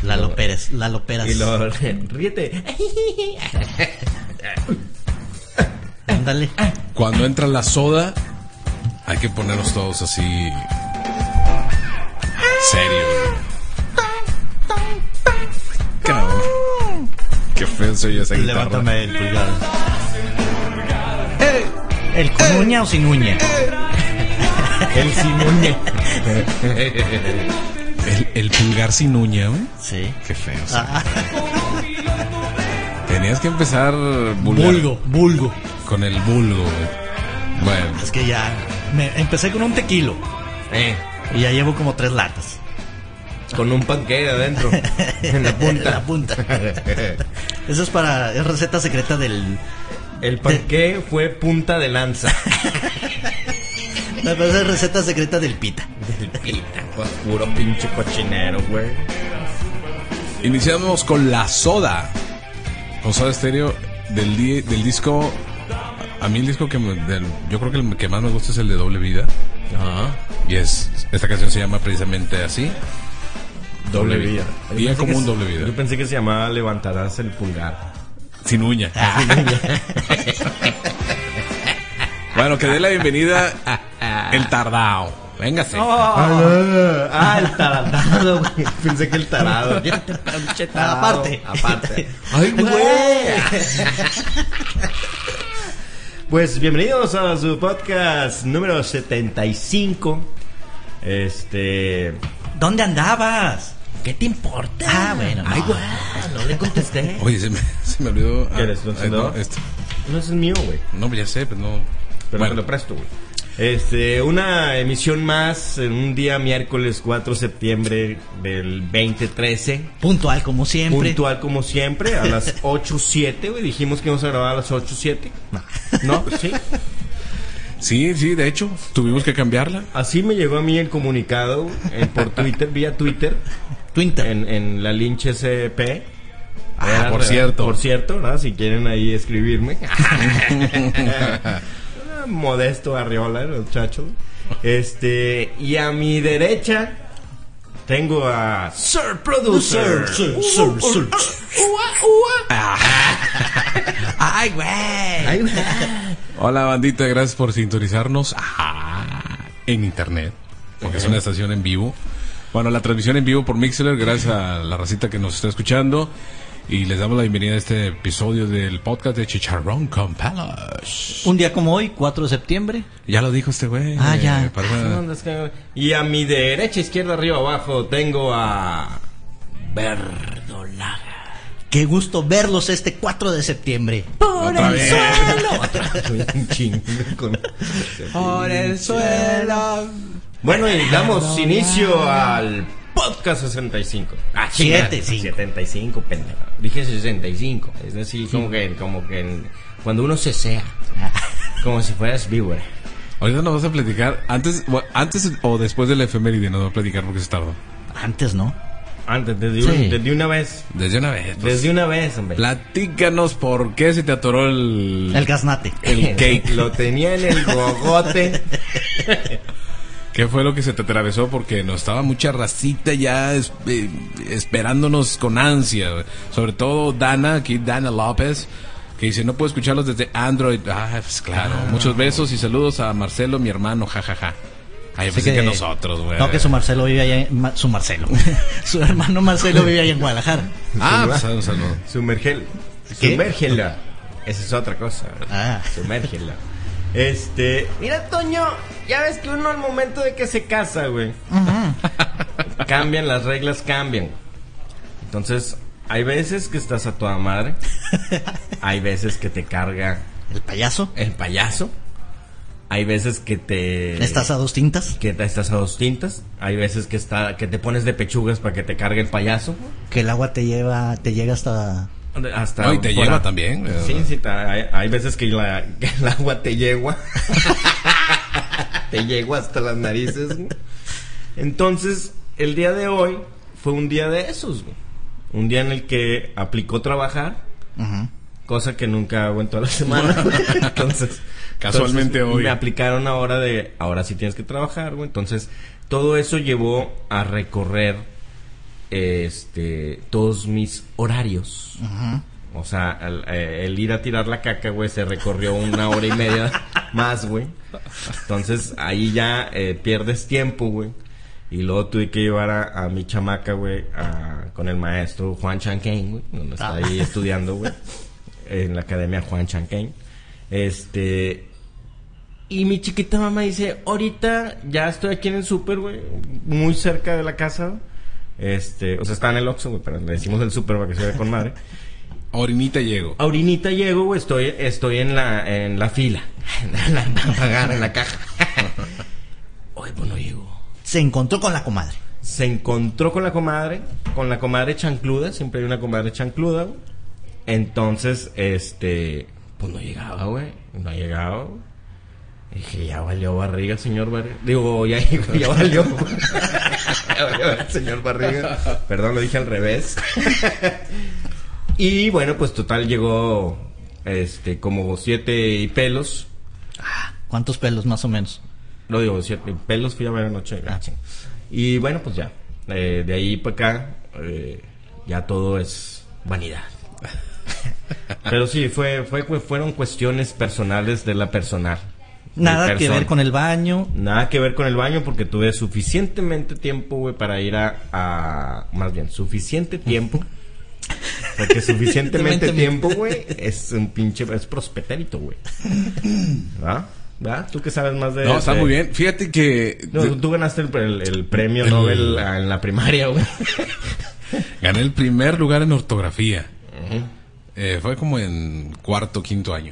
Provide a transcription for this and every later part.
Lalo Pérez. Y lo ríete. Ándale. Cuando entra la soda, hay que ponernos todos así serios. Cabrón. Qué feo soy esa guitarra. Levántame el pulgar. ¿El con uña o sin uña? El sin uña. El pulgar sin uña, güey. Sí. Qué feo. Tenías que empezar vulgo. Con el vulgo, güey. Bueno. Es que ya empecé con un tequilo. Y ya llevo como 3 latas. Con un panque adentro. En la punta. En la punta. Eso es receta secreta del... El panque fue punta de lanza. Me parece receta secreta del pita. Del pita, pues, puro pinche cochinero, güey. Iniciamos con la soda. Con Soda Stereo del disco. A mí el disco yo creo que el que más me gusta es el de Doble Vida. Ajá. Y esta canción se llama precisamente así. Doble Vida. Día como un doble vida. Yo pensé que se llamaba Levantarás el pulgar. Sin uña. Bueno, que dé la bienvenida el tardao. Véngase. El tardado, güey. Pensé que el tarado. Aparte. Ay, güey. Pues bienvenidos a su podcast número 75. ¿Dónde andabas? ¿Qué te importa? Ah, bueno. Ay, güey. No le contesté. Oye, se me olvidó. ¿Qué eres, no? No es el mío, güey. No, ya sé, pero no. Pero bueno. te lo presto, güey. Una emisión más en un día miércoles 4 de septiembre del 2013. Puntual como siempre. A las 8:07, güey. Dijimos que íbamos a grabar a las 8:07. ¿No? ¿Sí? Sí, de hecho, tuvimos que cambiarla. Así me llegó a mí el comunicado por Twitter, vía Twitter. En la Lynch SP. Por cierto, ¿verdad? Si quieren ahí escribirme. Modesto Arriola, el muchacho. Y a mi derecha tengo a Sir Producer. Ay, güey. Hola, bandita, gracias por sintonizarnos en internet, porque es una estación en vivo. Bueno, la transmisión en vivo por Mixler, gracias a la racita que nos está escuchando. Y les damos la bienvenida a este episodio del podcast de Chicharrón con Palos. Un día como hoy, 4 de septiembre. Ya lo dijo este güey. Ya. Y a mi derecha, izquierda, arriba, abajo, tengo a Verdolaga. Qué gusto verlos este 4 de septiembre. Por el suelo. Por el suelo. Bueno, y damos inicio al podcast 65. 75, pendejo. Dije 65. Es decir, como que cuando uno cesea. Como si fueras víbora. Ahorita nos vas a platicar. Antes o después de la efeméride nos va a platicar porque se tardó. Antes, ¿no? Antes, desde una vez. Desde una vez. Desde una vez, hombre. Platícanos por qué se te atoró el gaznate. El cake. Lo tenía en el gogote. ¿Qué fue lo que se te atravesó? Porque nos estaba mucha racita ya esperándonos con ansia. Sobre todo Dana López, que dice, no puedo escucharlos desde Android. Pues claro. Muchos besos y saludos a Marcelo, mi hermano, jajaja. Ay, pensé que nosotros, güey. No, que su Marcelo vive allá su hermano Marcelo vive allá en Guadalajara. Pues un saludo. Sumérgela. Esa es otra cosa. Sumérgela. Mira, Toño, ya ves que uno al momento de que se casa, güey, cambian las reglas, cambian. Entonces, hay veces que estás a toda madre. Hay veces que te carga el payaso. Hay veces que estás a dos tintas. Hay veces que te pones de pechugas para que te cargue el payaso. Que el agua te llega hasta no, y te lleva también. Sí, hay veces que el agua te llegua. Te llegua hasta las narices, güey. Entonces, el día de hoy fue un día de esos, güey. Un día en el que aplicó trabajar. Cosa que nunca hago en toda la semana. Entonces, casualmente hoy me aplicaron ahora sí tienes que trabajar, güey. Entonces, todo eso llevó a recorrer todos mis horarios. O sea, el ir a tirar la caca, güey, se recorrió 1 hora y media más, güey. Entonces, ahí ya pierdes tiempo, güey. Y luego tuve que llevar a mi chamaca, güey, con el maestro Juan Chanquén, güey, donde está ahí estudiando, güey, en la academia Juan Chanquén. Y mi chiquita mamá dice, ahorita ya estoy aquí en el súper, güey, muy cerca de la casa. O sea, está en el Oxxo, güey, pero le decimos el súper para que se vea con madre. Ahorita llego, güey, estoy en la fila. Para pagar en la caja. Hoy, pues no llego. Se encontró con la comadre. Con la comadre chancluda, siempre hay una comadre chancluda, güey. Entonces, pues no llegaba, güey. No llegaba. Dije, ya valió barriga el señor Barriga. Digo, ya valió. Ya valió el señor Barriga. Perdón, lo dije al revés. Y bueno, pues total llegó como 7 y pelos. ¿Cuántos pelos más o menos? No digo, 7 pelos fui a ver anoche. Y bueno, pues ya. De ahí para acá, ya todo es vanidad. Pero sí, fueron cuestiones personales de la personal. Nada que ver con el baño. Nada que ver con el baño porque tuve suficientemente tiempo, güey, para ir más bien, suficiente tiempo. Porque suficientemente tiempo, güey, es un pinche... Es prospetérito, güey. ¿Va? ¿Tú que sabes más de...? No, está muy bien. Fíjate que... No, tú ganaste el premio Nobel en la primaria, güey. Gané el primer lugar en ortografía. Fue como en 4º, 5º año.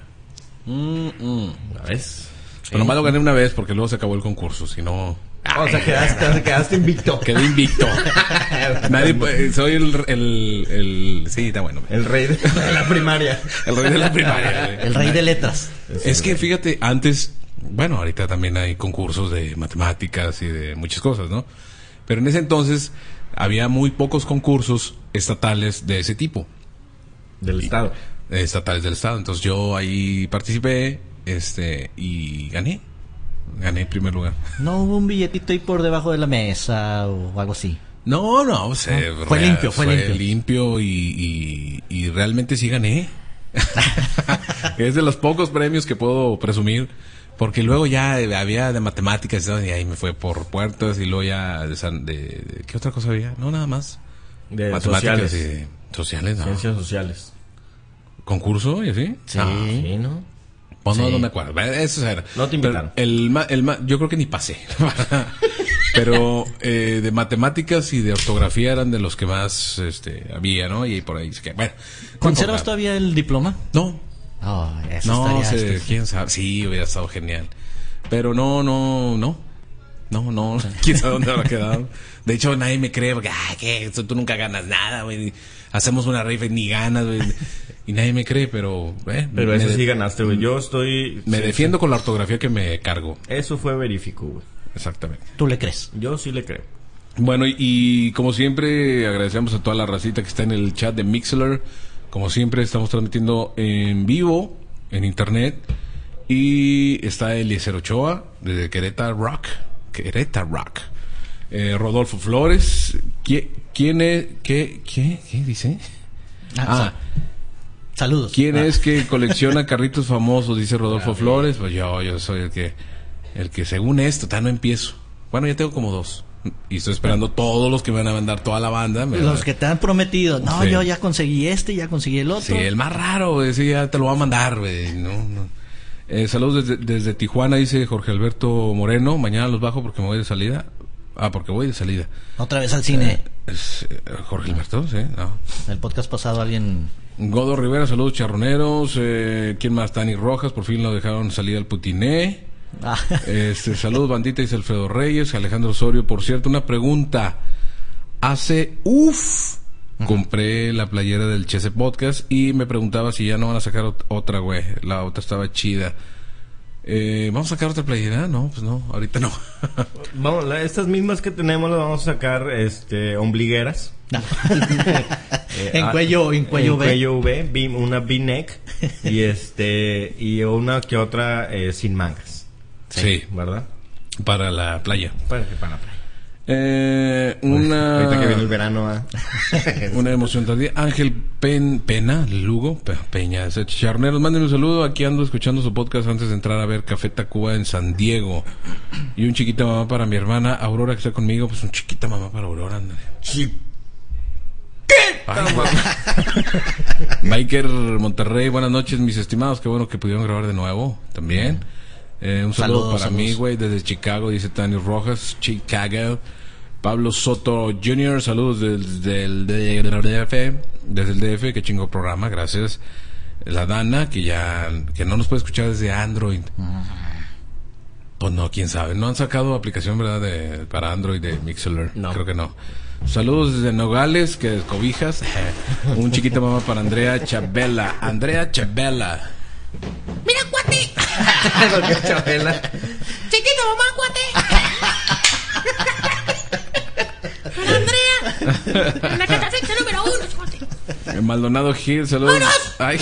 ¿Ves? Pero nomás lo gané una vez porque luego se acabó el concurso, si no... O sea, quedaste invicto. Quedé invicto. Soy el sí, está bueno. El rey de la primaria. El rey de la primaria. El rey de letras. Es que fíjate, antes, bueno, ahorita también hay concursos de matemáticas y de muchas cosas, ¿no? Pero en ese entonces había muy pocos concursos estatales de ese tipo. Del Estado. Estatales del Estado. Entonces yo ahí participé, y gané en primer lugar. ¿No hubo un billetito ahí por debajo de la mesa o algo así? No, fue limpio y realmente sí gané. Es de los pocos premios que puedo presumir, porque luego ya había de matemáticas, ¿no? Y ahí me fue por puertas, y luego ya de ¿qué otra cosa había? No, nada más. De matemáticas sociales. Y sociales, ¿no? Ciencias sociales. ¿Concurso y así? Sí. Sí, ¿no? Pues no me acuerdo. Eso era. No te invitaron. Yo creo que ni pasé. Pero de matemáticas y de ortografía eran de los que más había, ¿no? Y por ahí bueno. ¿Conservas todavía el diploma? No. Eso no sé, quién sabe. Sí, hubiera estado genial. Pero no. Quién sabe dónde habrá quedado. De hecho, nadie me cree porque, ¿qué? Tú nunca ganas nada, güey. Hacemos una rifa y ni ganas, güey. Y nadie me cree, pero... pero eso sí ganaste, güey. Yo Me defiendo con la ortografía que me cargo. Eso fue verífico, güey. Exactamente. ¿Tú le crees? Yo sí le creo. Bueno, y como siempre, agradecemos a toda la racita que está en el chat de Mixlr. Como siempre, estamos transmitiendo en vivo, en internet. Y está Eliezer Ochoa, desde Querétaro Rock. Rodolfo Flores. ¿Quién es? ¿Qué dice? Saludos. ¿Quién es que colecciona carritos famosos? Dice Rodolfo Flores. Pues yo soy el que según esto, no empiezo. Bueno, ya tengo como 2. Y estoy esperando todos los que me van a mandar, toda la banda. Los que te han prometido. No, sí. Yo ya conseguí ya conseguí el otro. Sí, el más raro, güey. Sí, ya te lo voy a mandar, güey. No. Saludos desde Tijuana, dice Jorge Alberto Moreno. Mañana los bajo porque me voy de salida. Porque voy de salida. ¿Otra vez al cine? Jorge Alberto, sí. No. El podcast pasado alguien... Godo Rivera, saludos charroneros. ¿Quién más? Tani Rojas, por fin lo dejaron salir al putiné. Saludos bandita, dice Alfredo Reyes. Alejandro Osorio, por cierto, una pregunta. Compré la playera del Chese Podcast y me preguntaba si ya no van a sacar otra, güey. La otra estaba chida. ¿Vamos a sacar otra playera? No, pues no, ahorita no. Vamos, estas mismas que tenemos las vamos a sacar, ombligueras. en cuello V. Cuello V, una V-neck y una que otra sin mangas. Sí, ¿verdad? Para la playa. Para la playa. Ahorita que viene el verano, una emoción tardía. Ángel Pena, Lugo, Peña, Charneros, mándenme un saludo. Aquí ando escuchando su podcast antes de entrar a ver Café Tacuba en San Diego. Y un chiquita mamá para mi hermana Aurora que está conmigo. Pues un chiquita mamá para Aurora, ándale. Biker Monterrey, buenas noches, mis estimados. Qué bueno que pudieron grabar de nuevo también. Un saludo para mí, güey, desde Chicago, dice Tani Rojas, Chicago. Pablo Soto Jr., saludos desde el DF, que chingo programa, gracias. La Dana, que no nos puede escuchar desde Android. Pues no, quién sabe, no han sacado aplicación, ¿verdad? Para Android de Mixler, no. Creo que no. Saludos desde Nogales, que cobijas. Un chiquito mamá para Andrea Chabela. Mira, cuate. Chabela. Chiquito mamá, cuate. Para Andrea. En la catafixia número 1, cuate. Maldonado Gil, saludos. ¡Vámonos! Ay.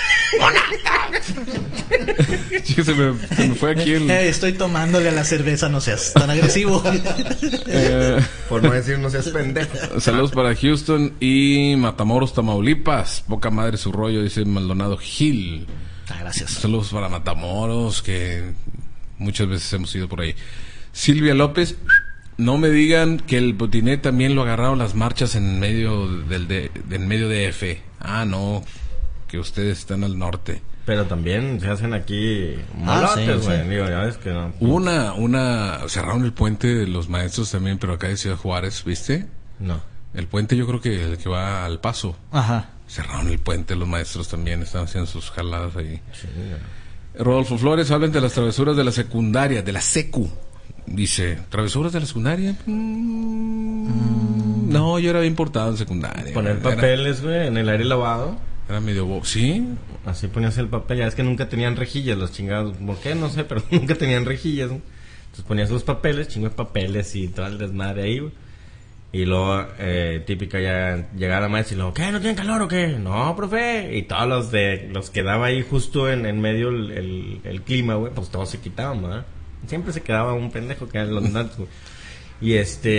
se me fue aquí Estoy tomándole a la cerveza, no seas tan agresivo. Por no decir no seas pendejo. Saludos para Houston y Matamoros, Tamaulipas. Poca madre su rollo, dice Maldonado Gil. Gracias. Saludos para Matamoros, que muchas veces hemos ido por ahí. Silvia López, no me digan que el Botiné también lo agarraron las marchas en medio del medio de F. Ah, no, que ustedes están al norte. Pero también se hacen aquí malotes, güey. Sí. Digo, ya ves que no. Hubo cerraron el puente de los maestros también, pero acá de Ciudad Juárez, ¿viste? No. El puente, yo creo que el que va al Paso. Ajá. Cerraron el puente, los maestros también están haciendo sus jaladas ahí. Sí, Rodolfo Flores, hablen de las travesuras de la secundaria, de la secu. Dice, ¿travesuras de la secundaria? No, yo era bien portado en secundaria. Poner papeles, güey, en el aire lavado. Era medio... ¿Sí? Así ponías el papel, ya es que nunca tenían rejillas los chingados. ¿Por qué? No sé, pero nunca tenían rejillas, ¿no? Entonces ponías los papeles, chingo de papeles y todo el desmadre ahí, güey. Y luego, típica, ya llegaba la maestra y luego, ¿qué? ¿No tienen calor o qué? No, profe. Y todos los que daba ahí justo en medio el clima, güey, pues todos se quitaban, ¿verdad? Siempre se quedaba un pendejo que eran los natos, güey. Y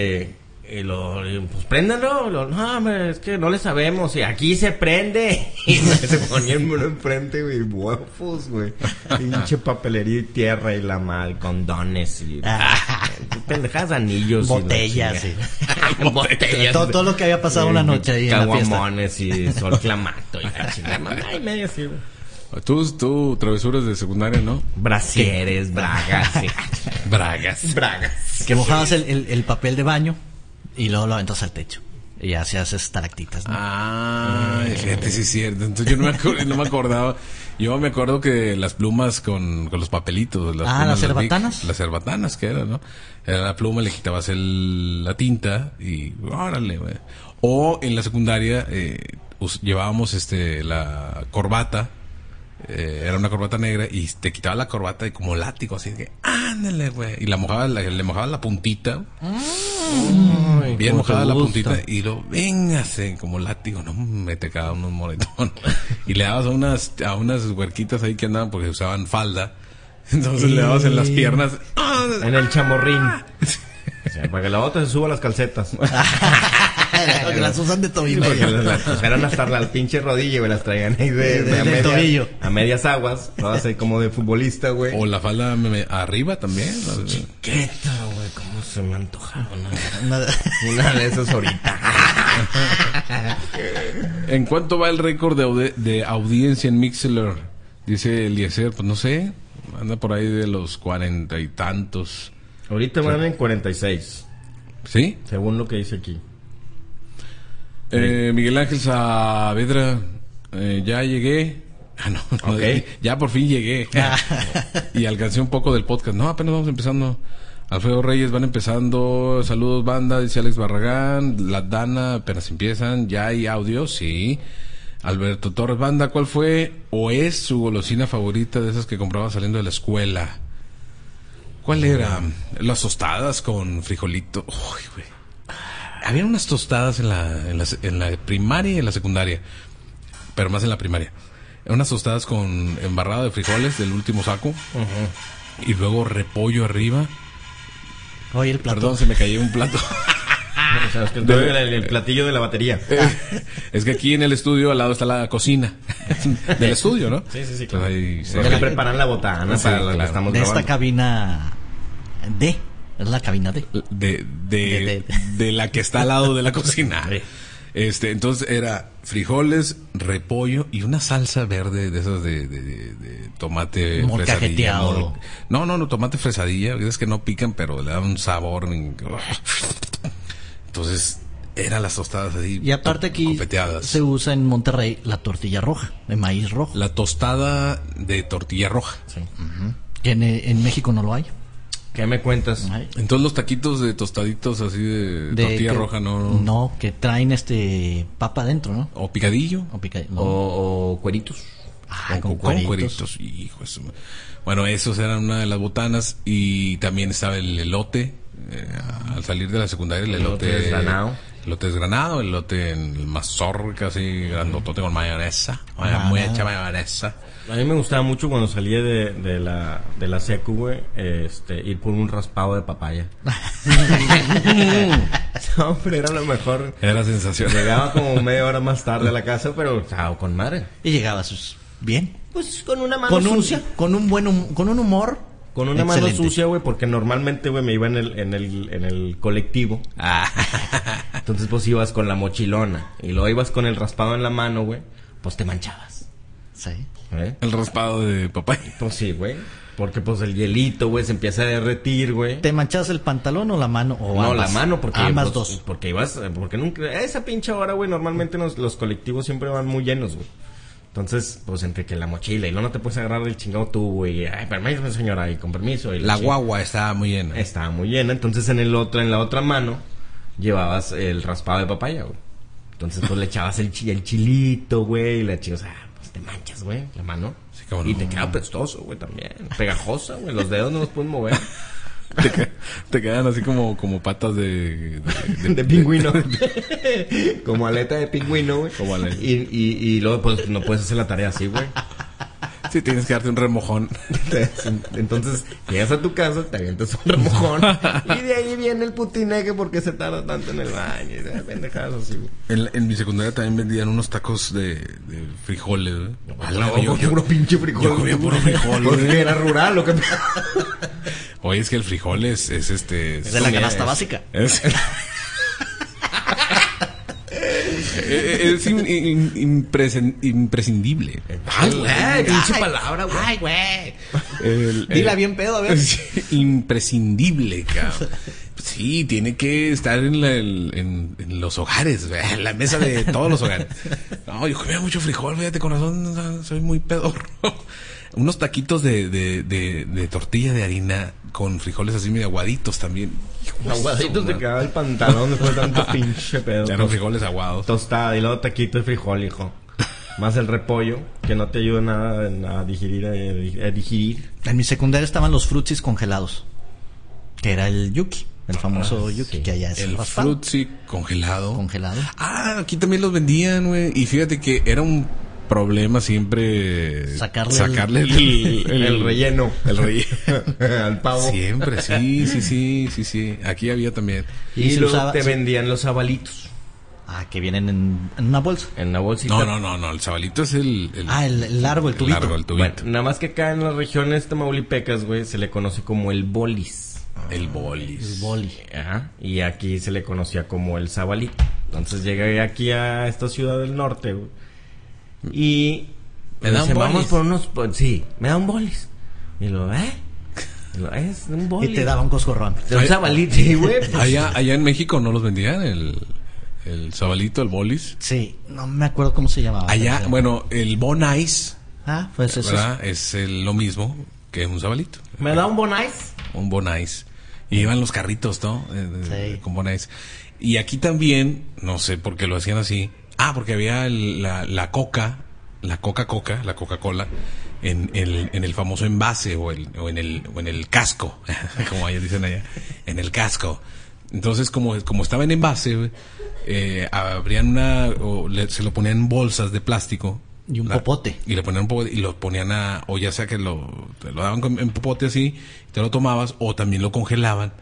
pues préndalo. No, hombre, es que no le sabemos. Y aquí se prende. Y se ponían uno enfrente, güey, huevos, güey. Pinche papelería y tierra y la mal, condones y pendejadas, anillos. Botellas, y botellas. Todo lo que había pasado una noche ahí en la fiesta. Caguamones y sol clamato y la chingada. Y medio así, güey. Tú, travesuras de secundaria, ¿no? Brasieres, bragas, sí. Bragas. Que mojabas el papel de baño y luego lo aventas al techo. Y ya hacías estalactitas, ¿no? Fíjate, sí es cierto. Entonces yo no me acordaba. Yo me acuerdo que las plumas con los papelitos. Las cerbatanas. Las cerbatanas, que era, ¿no? Era la pluma, le quitabas la tinta y órale, güey. O en la secundaria llevábamos la corbata. Era una corbata negra y te quitaba la corbata y como látigo, así que ándale, güey. Y le mojaba la puntita. Bien mojada la puntita y véngase como látigo, no me te quedaba unos moretón. Y le dabas a unas huerquitas ahí que andaban porque usaban falda. Entonces le dabas en las piernas. En el chamorrín. O sea, para que la otra se suba las calcetas. Porque las usan de tobillo. Porque las eran hasta la pinche rodilla, güey. Las traían ahí de tobillo. A medias aguas. Todas ahí como de futbolista, güey. O la falda arriba también. Chiqueta, güey. ¿Cómo se me antojaba? Una de esas ahorita. ¿En cuánto va el récord de audiencia en Mixler? Dice Eliezer, pues no sé. Anda por ahí de los 40 y tantos. Ahorita van en 46. ¿Sí? Según lo que dice aquí. Miguel Ángel Saavedra, ya llegué. Okay. Ya por fin llegué. Y alcancé un poco del podcast. No, apenas vamos empezando. Alfredo Reyes van empezando. Saludos, banda, dice Alex Barragán. La Dana apenas empiezan. Ya hay audio, sí. Alberto Torres, banda, ¿cuál fue o es su golosina favorita de esas que compraba saliendo de la escuela? ¿Cuál era? Las tostadas con frijolito. Uy, güey. Había unas tostadas en la primaria y en la secundaria, pero más en la primaria. Unas tostadas con embarrado de frijoles del último saco, y luego repollo arriba. Oye, el plato. Perdón, se me cayó un plato. O sea, es que el platillo de la batería. Es que aquí en el estudio al lado está la cocina del estudio, ¿no? Sí, claro. Ahí se... Porque preparan la botana para la que estamos de grabando. esta cabina D. Es la cabina D. De la que está al lado de la cocina. Entonces era frijoles, repollo y una salsa verde de esas de tomate molcajeteado. No, tomate fresadilla, es que no pican, pero le dan un sabor. Entonces eran las tostadas así. Y aparte aquí confeteadas. se usa en Monterrey la tortilla roja, de maíz rojo. La tostada de tortilla roja. Sí. Que en México no lo hay. ¿Qué me cuentas? No hay. Entonces los taquitos de tostaditos así de tortilla roja no. No, que traen papa adentro, ¿no? O picadillo. O picadillo. No. O cueritos. Con cueritos. Hijo de su... Bueno, esos eran una de las botanas. Y también estaba el elote. Al salir de la secundaria, el elote desgranado. Elote desgranado, elote en mazorca, así, grandotote con mayonesa. Muy hecha mayonesa. A mí me gustaba mucho cuando salía de la secu, güey, ir por un raspado de papaya. No, pero era lo mejor. Era la sensación. Llegaba como media hora más tarde a la casa, pero chao, con madre. Y llegabas bien. Pues con una mano sucia. Con un humor. Con una excelente. mano sucia, güey, porque normalmente, güey, me iba en el colectivo. Entonces, pues ibas con la mochilona. Y luego ibas con el raspado en la mano, güey. Pues te manchabas. Sí. El raspado de papaya. Pues sí, güey. Porque pues el hielito, güey, se empieza a derretir, güey. ¿Te manchabas el pantalón o la mano? O No, ambas? la mano, porque ambas pues, dos. Porque ibas, porque nunca, esa pinche hora, güey, normalmente los colectivos siempre van muy llenos, güey. Entonces, pues entre que la mochila y luego no te puedes agarrar del chingado tú, güey. Ay, permiso, señora, y con permiso. Y La guagua estaba muy llena. Estaba muy llena, entonces en la otra mano llevabas el raspado de papaya, güey. Entonces, pues le echabas el chilito, güey, y la chicos, pues te manchas, güey, la mano. Sí, cómo Y no. te queda apestoso, güey, también. Pegajosa, güey, los dedos no los puedes mover. Te quedan así como patas de pingüino. Como aleta de pingüino, güey. Como aleta. Y luego, pues, no puedes hacer la tarea así, güey. Sí, tienes que darte un remojón. Entonces, llegas a tu casa, te avientas un remojón. Y de ahí viene el putineque porque se tarda tanto en el baño. Y pendejadas así, güey. En mi secundaria también vendían unos tacos de frijoles, güey. Yo puro pinche frijol. Yo comía puro frijol, Porque güey. era rural, lo que... Oye, es que el frijol es Es de la canasta básica. Es imprescindible. Ay, güey, pinche palabra, güey. Ay, güey. Dila bien pedo, a ver. Imprescindible, cabrón. Sí, tiene que estar en los hogares, güey, en la mesa de todos los hogares. No, yo comía mucho frijol, fíjate, con razón, soy muy pedorro. Unos taquitos de tortilla de harina con frijoles así medio aguaditos también. Aguaditos te quedaba el pantalón después de tanto pinche pedo. Ya no frijoles aguados. Tostada y luego taquito de frijol, hijo. Más el repollo, que no te ayuda nada a digerir. En mi secundaria estaban los frutsis congelados. Que era el yuki. El famoso yuki, sí. que allá es El raspado. frutzi congelado. Congelado. Ah, aquí también los vendían, güey. Y fíjate que era un problema siempre Sacarle el relleno. El relleno. Al pavo. Siempre, sí. Aquí había también. Y se luego usaba- te vendían los sabalitos. Ah, que vienen en una bolsa. En una bolsita. No. El sabalito es el Largo, el tubito. largo, el tubito. Bueno, nada más que acá en las regiones tamaulipecas, güey, se le conoce como el bolis. El bolis. El boli. Ajá. Y aquí se le conocía como el sabalito. Entonces llegué aquí a esta ciudad del norte, güey. Y ¿Me da un dice, vamos bolis? por unos... Sí, me da un bolis. Y lo, Y lo, es un bolis. Y te daba un coscorrón. Un sabalito, sí, güey. Pues, Allá en México no los vendían, el sabalito, el bolis. Sí, no me acuerdo cómo se llamaba. Allá, bueno, el Bon Ice, Ah, pues eso. ¿verdad? Es lo mismo que un sabalito. ¿Me da un bonais? Un Bon Ice. Y iban los carritos, ¿no? Sí. Con Bon Ice. Y aquí también, no sé por qué lo hacían así. Ah, porque había la Coca-Cola, en el famoso envase o en el casco, como ellos dicen allá, en el casco. Entonces, como estaba en envase, güey, abrían se lo ponían en bolsas de plástico. Y un popote. Y le ponían un popote y lo ponían o ya sea que te lo daban en popote así, te lo tomabas, o también lo congelaban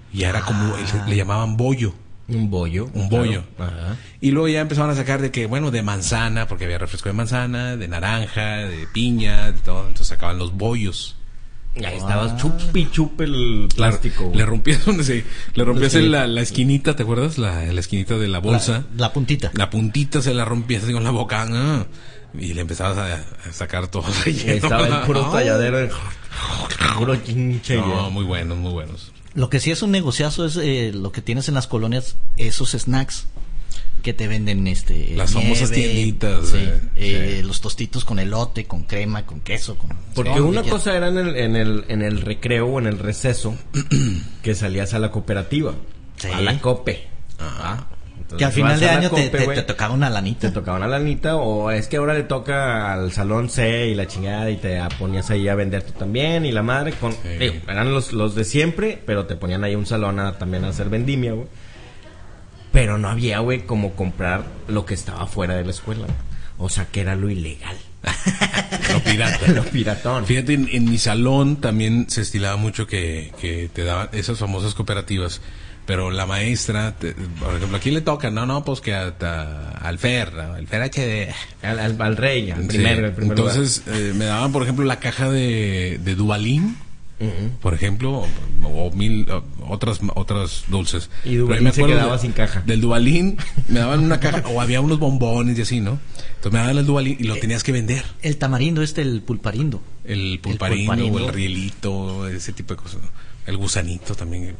Y era como, le llamaban bollo. Un bollo. Ajá. Y luego ya empezaron a sacar de que, bueno, de manzana, porque había refresco de manzana, de naranja, de piña, de todo. Entonces sacaban los bollos. Y ahí estabas chupe el plástico. Le rompías la esquinita, ¿te acuerdas? La esquinita de la bolsa. La puntita. La puntita se la rompías así con la boca. Y le empezabas a sacar todo relleno. Estaba el puro talladero. Puro chinche. No, muy buenos. Lo que sí es un negociazo es lo que tienes en las colonias, esos snacks que te venden las famosas tienditas, sí. Los tostitos con elote, con crema, con queso, porque una cosa era en el recreo o en el receso que salías a la cooperativa, a la cope. Ajá. Entonces, que al final de año cope, te tocaba una lanita. Te tocaba una lanita, o es que ahora le toca al salón C y la chingada y te ponías ahí a vender tú también y la madre eran los de siempre, pero te ponían ahí un salón también a hacer vendimia, güey. Pero no había, güey, como comprar lo que estaba fuera de la escuela. O sea, que era lo ilegal. Lo pirata. Lo piratón. Fíjate, en mi salón también se estilaba mucho que te daban esas famosas cooperativas. Pero la maestra, por ejemplo, ¿a quién le toca? No, pues que al Fer, ¿no? El Fer HD. Al rey, al primer Entonces, me daban, por ejemplo, la caja de Duvalín. Uh-huh. Por ejemplo, o otras dulces. Y Duvalín se quedaba sin caja. Del Duvalín me daban una caja, o había unos bombones y así, ¿no? Entonces me daban el Duvalín y lo tenías que vender. El tamarindo el pulparindo. El pulparindo o el rielito, ese tipo de cosas, ¿no? El gusanito también.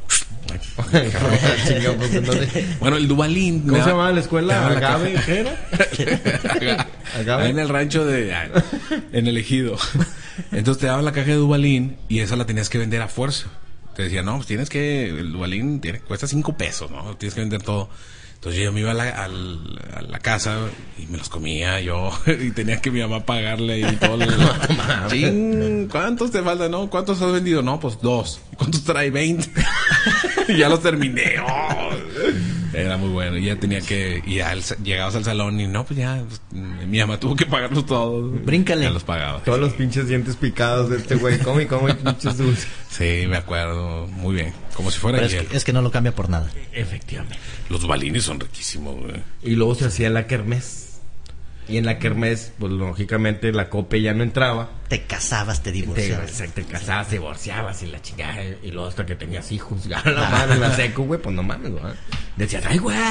Bueno, el Duvalín. ¿Cómo se llamaba la escuela? ¿Agave? ¿Qué era? Agave. En el rancho en el ejido. Entonces te daban la caja de Duvalín y esa la tenías que vender a fuerza. Te decía, no, pues el Duvalín cuesta 5 pesos, ¿no? Tienes que vender todo. Entonces yo me iba a la casa y me los comía yo y tenía que mi mamá pagarle ahí todo. ¿Cuántos te faltan? ¿No? ¿Cuántos has vendido? No, pues 2. ¿Cuántos trae? 20. Y ya los terminé. Era muy bueno. Y ya tenía que... Y ya llegabas al salón y no, pues ya... Pues, mi mamá tuvo que pagarlos todos. Bríncale. Ya los pagaba. Todos los pinches dientes picados de este güey. Come pinches dulces. Sí, me acuerdo. Muy bien. Como si fuera ayer. Es que no lo cambia por nada. Efectivamente. Los balines son riquísimos, güey. Y luego se hacía la kermés. Y en la kermés, pues lógicamente la cope ya no entraba. Te casabas, te divorciabas. Te casabas, te divorciabas y la chingada. Y luego hasta que tenías hijos. Ya la mano en la seco, güey, pues no mames, güey. Decías, ay, güey.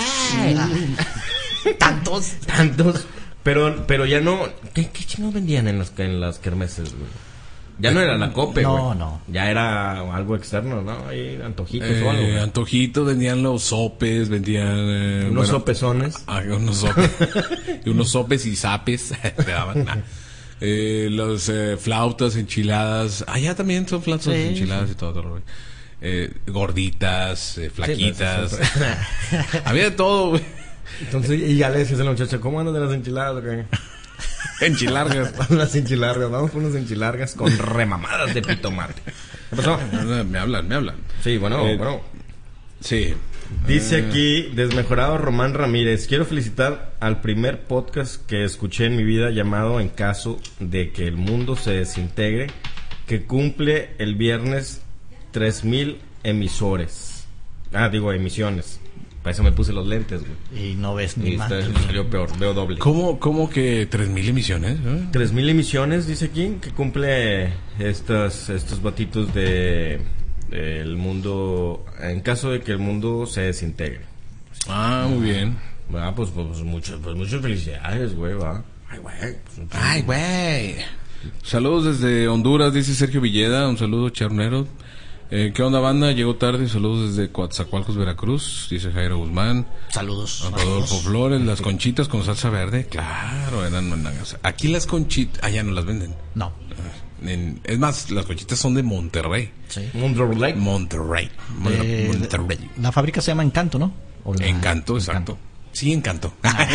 Tantos. Pero ya no. ¿Qué chingados vendían en las kermeses, güey? Ya no era la cope, güey. No. Ya era algo externo, ¿no? Ahí antojitos o algo, güey. Antojitos, vendían los sopes, vendían... unos sopezones. Unos sopes. Y unos sopes y zapes. Te daban. Los flautas, enchiladas. Ya también son flautas, enchiladas y todo. Gorditas, flaquitas. Sí, había de todo, güey. Entonces, y ya le decías a la muchacha, ¿cómo andas de las enchiladas o qué? Enchilargas. Las enchilargas, vamos con unas enchilargas con remamadas de pitomate. ¿Qué pasó? Me hablan. Sí, bueno. Sí. Dice aquí, desmejorado Román Ramírez, quiero felicitar al primer podcast que escuché en mi vida llamado En caso de que el mundo se desintegre, que cumple el viernes 3,000 emisiones. Para eso me puse los lentes, güey. Y no ves ni más. Salió peor, veo doble. ¿Cómo que 3,000 emisiones? 3,000 emisiones, dice aquí, que cumple estos batitos de el mundo, en caso de que el mundo se desintegre. Muy bien. Pues muchas felicidades, güey, va. Ay, güey. Saludos desde Honduras, dice Sergio Villeda. Un saludo, charnero. ¿Qué onda, banda? Llegó tarde. Saludos desde Coatzacoalcos, Veracruz, dice Jairo Guzmán. Saludos. Rodolfo Flores, las conchitas con salsa verde. Claro, aquí las conchitas, allá no las venden. No. Es más, las conchitas son de Monterrey. Sí. Monterrey. La fábrica se llama Encanto, ¿no? Encanto, exacto. Sí, Encanto.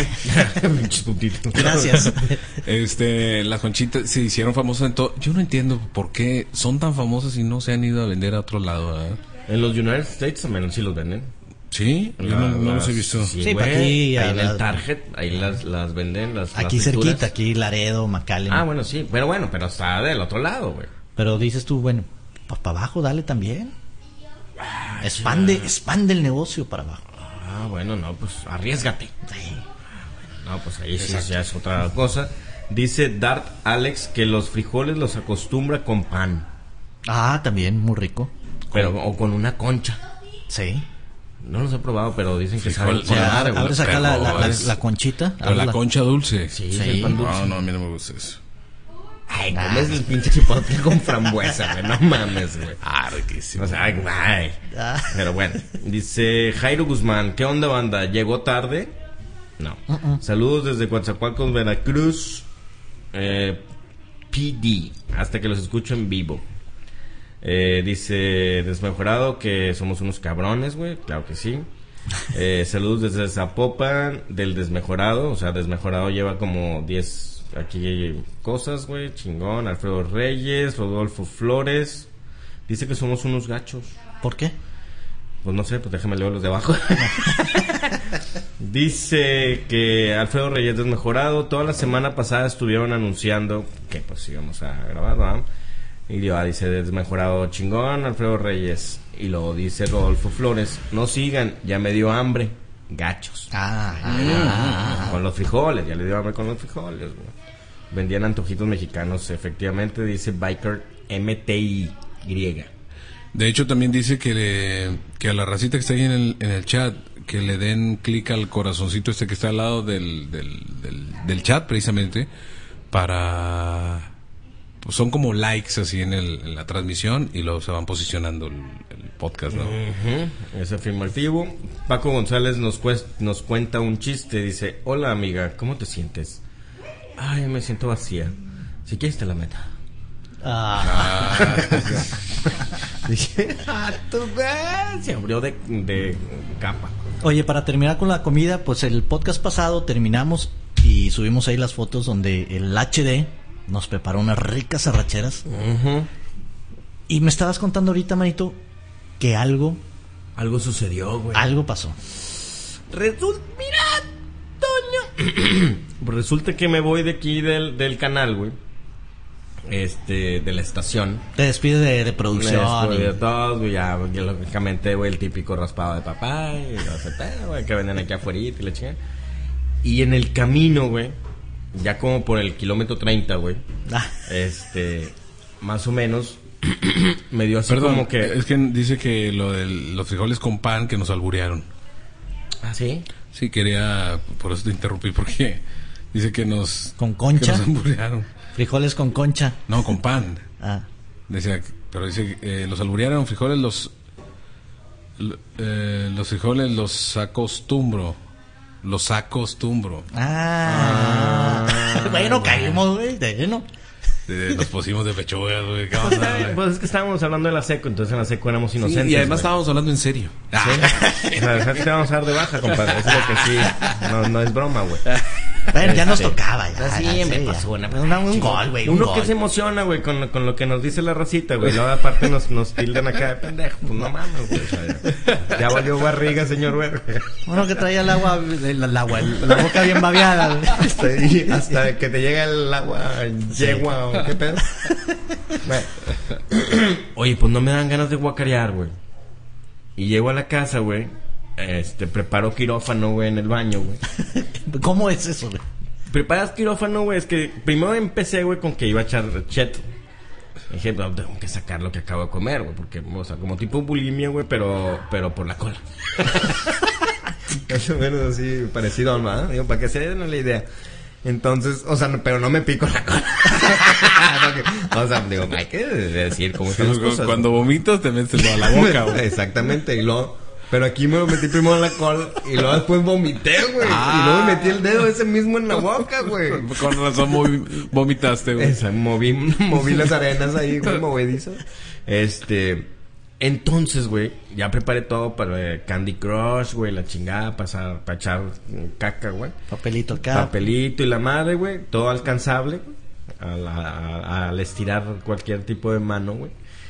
Gracias. Las conchitas se hicieron famosas en todo. Yo no entiendo por qué son tan famosas y no se han ido a vender a otro lado, ¿eh? En los United States también sí los venden. ¿Sí? Yo no los he visto. Sí, para aquí. Ahí en el Target, ahí las venden. Aquí cerquita, aquí Laredo, McAllen. Bueno, sí. Pero está del otro lado, güey. Pero dices tú, bueno, pues para abajo dale también. Expande el negocio para abajo. Ah, bueno, no, pues arriésgate. No, pues ahí sí ya es otra cosa. Dice Dart Alex que los frijoles los acostumbra con pan. Ah, también, muy rico. Pero, o con una concha. Sí. No los he probado, pero dicen que saben O sea, abres acá la conchita. Pero la concha dulce. Sí. El pan dulce. No, a mí no me gusta eso. Ay, comes el pinche chipotle con frambuesa, güey. No mames, güey. Riquísimo. O sea, ay. Pero bueno, dice Jairo Guzmán, ¿qué onda, banda? ¿Llegó tarde? No. Saludos desde Coatzacoalcos, Veracruz. PD, hasta que los escucho en vivo. Dice Desmejorado que somos unos cabrones, güey. Claro que sí. Saludos desde Zapopan del Desmejorado. O sea, Desmejorado lleva como 10 aquí cosas, güey. Chingón. Alfredo Reyes, Rodolfo Flores. Dice que somos unos gachos. ¿Por qué? Pues no sé, pues déjame leer los de abajo. Dice que Alfredo Reyes Desmejorado. Toda la semana pasada estuvieron anunciando que pues íbamos a grabar, ¿no? Y dice Desmejorado chingón, Alfredo Reyes. Y luego dice Rodolfo Flores, no sigan, ya me dio hambre. Gachos. Con los frijoles, ya le dio hambre con los frijoles, güey. Vendían antojitos mexicanos, efectivamente, dice Biker MTY. De hecho, también dice que a la racita que está ahí en el chat, que le den clic al corazoncito este que está al lado del chat, precisamente, para... Pues son como likes así en la transmisión y luego se van posicionando el podcast, ¿no? Es afirmativo. Paco González nos cuenta un chiste. Dice, hola amiga, ¿cómo te sientes? Ay, me siento vacía. Si quieres te la meta. Dije, tu güey. Se abrió de capa. Oye, para terminar con la comida, pues el podcast pasado terminamos y subimos ahí las fotos donde el HD nos preparó unas ricas arracheras. Y me estabas contando ahorita, manito, que algo sucedió, güey. Algo pasó. Mira, Toño. Resulta que me voy de aquí del canal, güey. De la estación. Te despides de producción. Me despido de todos, güey. Ya, lógicamente, güey, el típico raspado de papá. Y güey, que venden aquí afuera y la chingada. Y en el camino, güey, ya como por el kilómetro 30, güey. Más o menos me dio así. Perdón, como que... Es que dice que lo de los frijoles con pan que nos alburearon. ¿Ah, sí? Sí, quería... Por eso te interrumpí, porque dice que nos... ¿Con concha? Que nos alburearon. Frijoles con concha. No, con pan. Decía, pero dice los alburearon, frijoles los frijoles los acostumbro. Bueno, caímos, güey, de lleno. Nos pusimos de pechuga, güey. Pues es que estábamos hablando de la seco, entonces en la seco éramos inocentes. Sí, y además güey. estábamos hablando en serio. ¿Sí? O sea, te vamos a dar de baja, compadre. Eso es lo que sí. No es broma, güey. Bueno, ya nos tocaba, ya. Siempre sí, pasó un gol, güey. Uno que se emociona, güey, con lo que nos dice la racita, güey. Luego aparte nos tildan acá de pendejo. Pues no mames, güey. O sea, ya valió barriga, señor, güey. Uno que traía el agua, la boca bien babeada, güey. Hasta que te llega el agua yegua o qué pedo. Bueno. Oye, pues no me dan ganas de guacarear, güey. Y llego a la casa, güey. Preparo quirófano, güey, en el baño, güey. ¿Cómo es eso, güey? Preparas quirófano, güey. Es que primero empecé, güey, con que iba a echar cheto. Dije, no, tengo que sacar lo que acabo de comer, güey. Porque, o sea, como tipo bulimia, güey, pero por la cola. Más o menos así, parecido, ¿no? Digo, para que se den la idea. Entonces, o sea, pero no me pico la cola. O sea, digo, hay que decir cómo están las cosas. Cuando vomitas te metes a la boca, güey. Exactamente, y luego... Pero aquí me lo metí primero en la cola y luego después vomité, güey. Y luego me metí el dedo ese mismo en la boca, güey. Con razón vomitaste, güey. Moví las arenas ahí, güey, movedizas. Entonces, güey, ya preparé todo para Candy Crush, güey, la chingada, para echar caca, güey. Papelito acá. Papelito y la madre, güey. Todo alcanzable, güey. Al estirar cualquier tipo de mano, güey.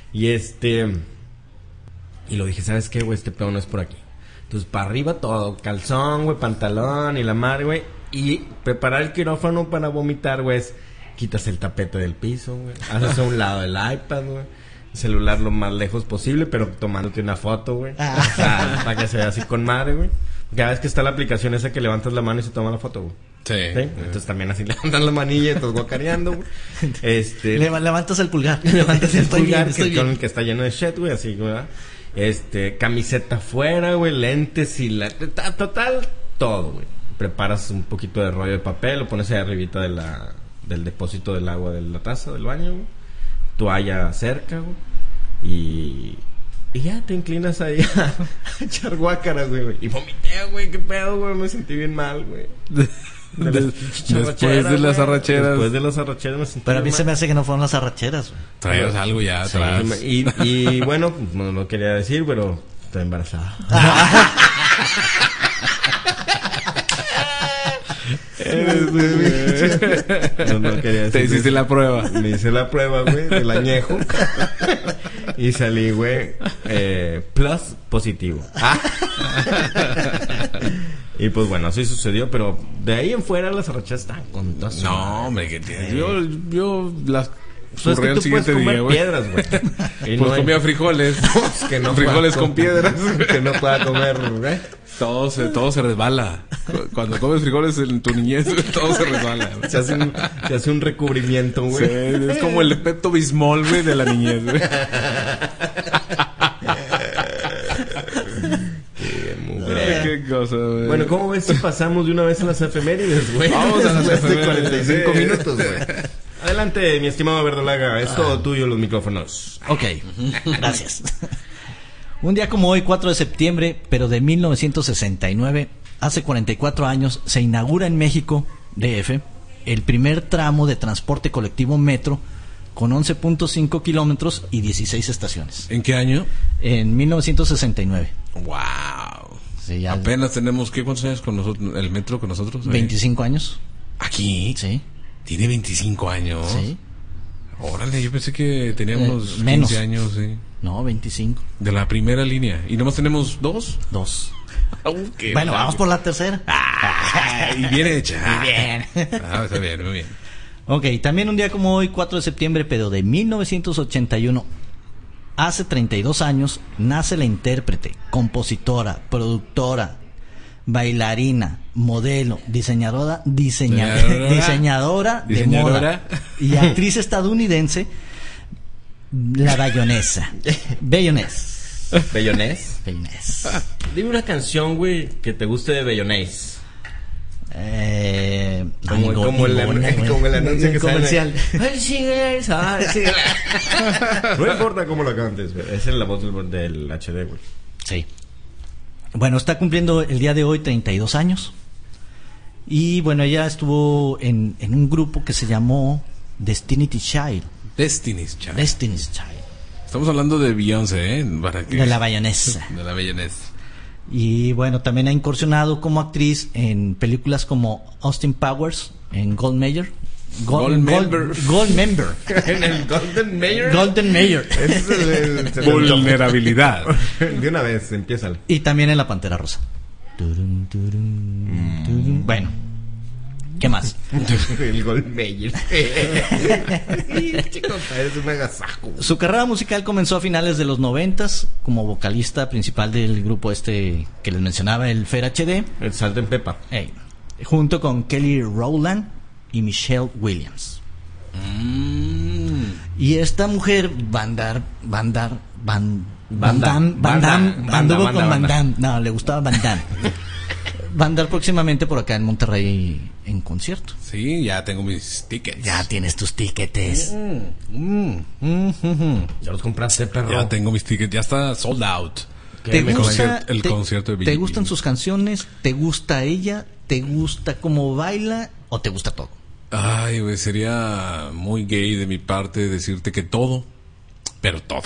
Y lo dije, ¿sabes qué, güey? Este pedo no es por aquí. Entonces, para arriba todo. Calzón, güey, pantalón y la madre, güey. Y preparar el quirófano para vomitar, güey, es... Quitas el tapete del piso, güey. Haces a un lado el iPad, güey. celular lo más lejos posible, pero tomándote una foto, güey. O sea, para que se vea así con madre, güey. Cada vez que está la aplicación esa que levantas la mano y se toma la foto, güey. Sí. Entonces también así levantas la manilla y estás guacareando, güey. Levantas el pulgar. Levantas el pulgar bien. con el que está lleno de shit, güey, así, güey. Camiseta afuera, güey, lentes y total, todo, güey. Preparas un poquito de rollo de papel, lo pones ahí arribita del depósito del agua de la taza del baño, güey. Toalla cerca, güey. Y ya te inclinas ahí a echar guácaras, güey. Y vomité, güey, qué pedo, güey. Me sentí bien mal, güey. Después de las arracheras. Después de las arracheras me sentí Pero a mí mal. se me hace que no fueron las arracheras, güey. Traías algo ya atrás. Y bueno, no lo quería decir, pero estoy embarazada. No quería decir. Te hiciste la prueba. Me hice la prueba, güey, del añejo. Y salí, güey, plus positivo. Y pues bueno, así sucedió, pero de ahí en fuera las arracheras están con toda su No, madre. hombre, que tiene. Yo las Pues surré es el que tú siguiente puedes comer día, güey. piedras, güey. Y Pues no hay- comía frijoles. que no frijoles pueda con piedras. Que no pueda comer, güey. Todo se resbala. Cuando comes frijoles en tu niñez, todo se resbala. Se hace un recubrimiento, Sí, güey. es como el Pepto Bismol, güey, de la niñez, güey. Qué cosa, güey. Bueno, ¿cómo ves si pasamos de una vez a las efemérides, güey? Vamos a las Después de efemérides. 45 Sí. minutos, güey. Adelante, mi estimado Verdolaga. Es todo tuyo los micrófonos. Ok, gracias. Un día como hoy, 4 de septiembre, pero de 1969, hace 44 años, se inaugura en México, DF, el primer tramo de transporte colectivo metro con 11.5 kilómetros y 16 estaciones. ¿En qué año? En 1969. Wow. Sí, ya Apenas tenemos, ¿cuántos años con nosotros, el metro con nosotros? 25 años. ¿Aquí? Sí, Tiene 25 años. sí. Órale, yo pensé que teníamos menos. 15 años, sí. No, 25. De la primera línea. ¿Y nomás tenemos 2? 2. Bueno, vamos por la tercera. Y bien hecha. Muy bien. Está bien, muy bien. Ok, también un día como hoy, 4 de septiembre, pero de 1981, hace 32 años, nace la intérprete, compositora, productora, bailarina, modelo, diseñadora de moda y actriz estadounidense, la Bayonesa. ¿Bellonés? Bayonés. Dime una canción, güey, que te guste de Bellonés. Como el anuncio que comercial. sale. No importa cómo la cantes, güey. Esa es la voz del HD, güey. Sí. Bueno, está cumpliendo el día de hoy 32 años. Y bueno, ella estuvo en un grupo que se llamó Destiny's Child. Destiny's Child. Destiny's Child. Estamos hablando de Beyoncé, ¿eh? ¿Para qué? De la Bayonesa. De la Bayonesa. Y bueno, también ha incursionado como actriz en películas como Austin Powers, en Goldmember. Goldmember. En el Golden Mayer. Golden Mayer. Ese es el Vulnerabilidad. De una vez, empieza. Y también en La Pantera Rosa. Bueno, ¿qué más? El Golden Mayer. Chicos, eres un agasajo. Su carrera musical comenzó a finales de los 90s como vocalista principal del grupo que les mencionaba, el Fer HD. El Salt en Pepa. Junto con Kelly Rowland y Michelle Williams. Y esta mujer Van Damme. No, le gustaba Van Damme. Va a andar próximamente por acá en Monterrey en concierto. Sí, ya tengo mis tickets. Ya tienes tus tickets. Ya los compraste, perro. Ya tengo mis tickets, ya está sold out. ¿Te gusta el concierto de ¿Te Billie gustan Eilish. sus canciones? ¿Te gusta ella? ¿Te gusta cómo baila? ¿O te gusta todo? Ay, güey, sería muy gay de mi parte decirte que todo, pero todo.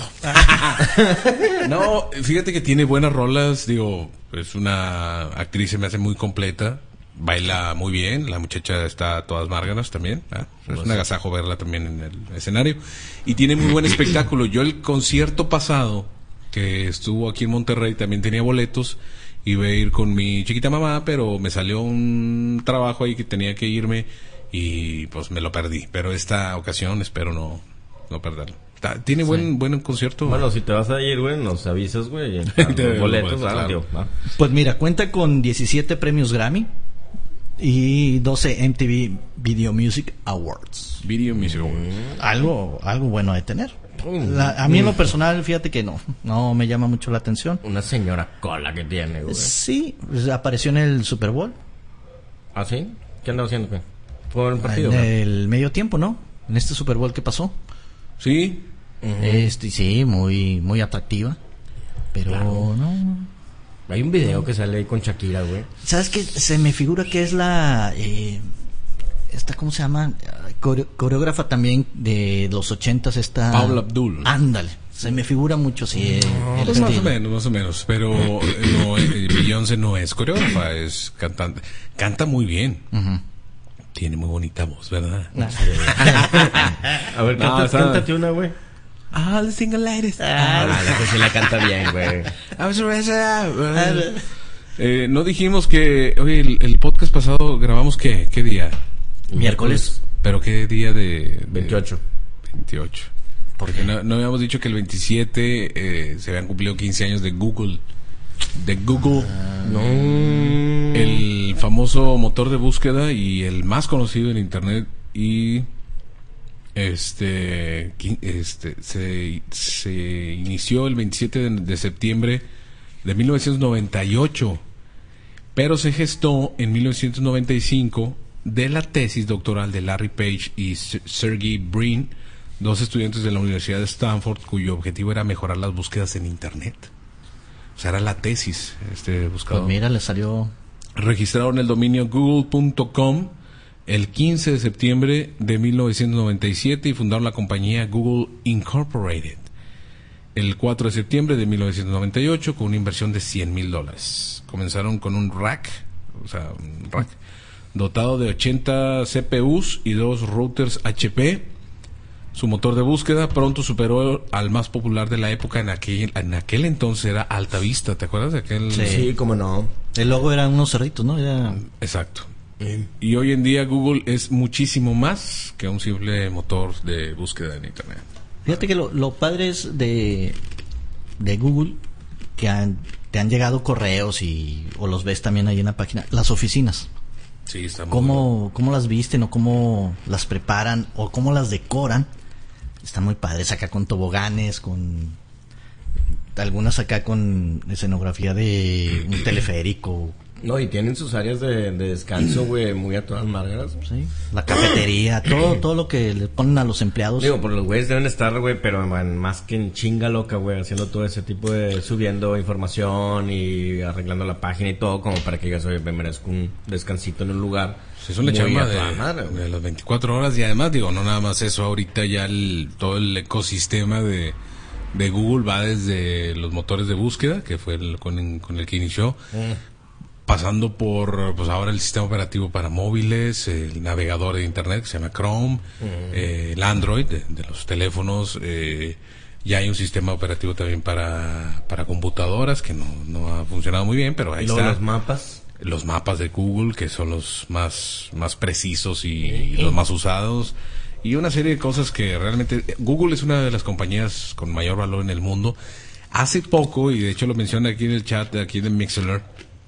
No, fíjate que tiene buenas rolas, digo, es una actriz, se me hace muy completa, baila muy bien, la muchacha está a todas márganas también, es un agasajo verla también en el escenario, y tiene muy buen espectáculo. Yo el concierto pasado, que estuvo aquí en Monterrey, también tenía boletos, iba a ir con mi chiquita mamá, pero me salió un trabajo ahí que tenía que irme, y pues me lo perdí, pero esta ocasión espero no perderlo. Tiene buen concierto. Bueno, si te vas a ir, güey, nos avisas, güey. Los boletos, claro. Pues mira, cuenta con 17 premios Grammy y 12 MTV Video Music Awards. Video Music Awards. Algo bueno de tener. A mí en lo personal, fíjate que no me llama mucho la atención. Una señora cola que tiene, güey. Sí, pues apareció en el Super Bowl. ¿Ah, sí? ¿Qué andaba haciendo, güey? ¿Por el partido? En el medio tiempo, ¿no? En este Super Bowl que pasó. Sí. Sí, muy atractiva. Pero claro. No. Hay un video que sale ahí con Shakira, güey. ¿Sabes qué? Se me figura que es la... esta, ¿cómo se llama? Coreógrafa también de los 80s, esta... Paula Abdul. Ándale. Se me figura mucho, sí. Pues más o menos. Pero Beyoncé no es coreógrafa, es cantante. Canta muy bien. Tiene muy bonita voz, ¿verdad? A ver, cántate una, güey. All the single ladies. La que sí la canta bien, güey. No dijimos que... Oye, el podcast pasado grabamos ¿qué día? Miércoles. ¿Pero qué día de 28. 28. Porque no habíamos dicho que el 27 se habían cumplido 15 años de Google. No. El famoso motor de búsqueda y el más conocido en internet. Y se inició el 27 de septiembre de 1998, pero se gestó en 1995 de la tesis doctoral de Larry Page y Sergey Brin, dos estudiantes de la Universidad de Stanford, cuyo objetivo era mejorar las búsquedas en internet. O sea, era la tesis, buscador. Pues mira, le salió... Registraron el dominio google.com el 15 de septiembre de 1997 y fundaron la compañía Google Incorporated el 4 de septiembre de 1998 con una inversión de $100,000. Comenzaron con un rack dotado de 80 CPUs y 2 routers HP. Su motor de búsqueda pronto superó al más popular de la época. En aquel entonces era Alta Vista, ¿te acuerdas de aquel? Sí, cómo no. El logo eran unos cerritos, ¿no? Exacto. Y hoy en día Google es muchísimo más que un simple motor de búsqueda en internet. Fíjate que lo padre es de Google que te han llegado correos o los ves también ahí en la página, las oficinas. Sí, está muy ¿Cómo las visten o cómo las preparan o cómo las decoran? Están muy padres acá con toboganes, con algunas acá con escenografía de un teleférico. No, y tienen sus áreas de descanso, güey, muy a todas margas. Sí, la cafetería, todo lo que le ponen a los empleados. Digo, por los güeyes deben estar, güey, pero más que en chinga loca, güey, haciendo todo ese tipo de... subiendo información y arreglando la página y todo, como para que digas, oye, me merezco un descansito en un lugar. Es una chamba de las 24 horas y además, digo, no nada más eso, ahorita ya todo el ecosistema de Google va desde los motores de búsqueda, que fue con el que inició, pasando por, pues ahora el sistema operativo para móviles, el navegador de internet que se llama Chrome, el Android de los teléfonos, ya hay un sistema operativo también para computadoras que no ha funcionado muy bien, pero ahí está. Los mapas de Google, que son los más precisos y los más usados, y una serie de cosas que realmente... Google es una de las compañías con mayor valor en el mundo. Hace poco, y de hecho lo menciona aquí en el chat, aquí en Mixlr,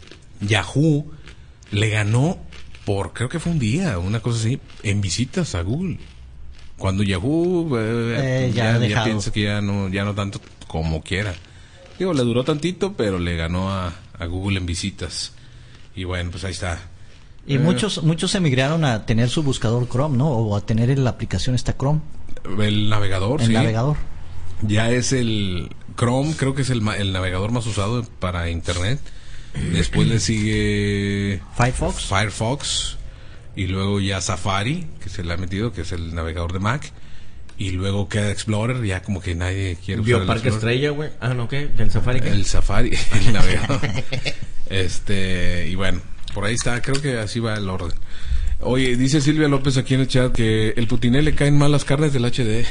Yahoo le ganó creo que fue un día, una cosa así, en visitas a Google. Cuando Yahoo ya piensa que ya no tanto como quiera. Digo, le duró tantito, pero le ganó a Google en visitas. Y bueno, pues ahí está. Y muchos emigraron a tener su buscador Chrome, ¿no? O a tener la aplicación esta Chrome. El navegador, El navegador. Ya es el Chrome, creo que es el navegador más usado para internet. Después le sigue Firefox. Y luego ya Safari, que se le ha metido, que es el navegador de Mac. Y luego queda Explorer, ya como que nadie quiere usar el Bioparque Estrella, güey. Ah, no, ¿qué? ¿El Safari qué? El Safari, el navegador. Y bueno, por ahí está, creo que así va el orden. Oye, dice Silvia López aquí en el chat que el Putiné le caen mal las carnes del HD.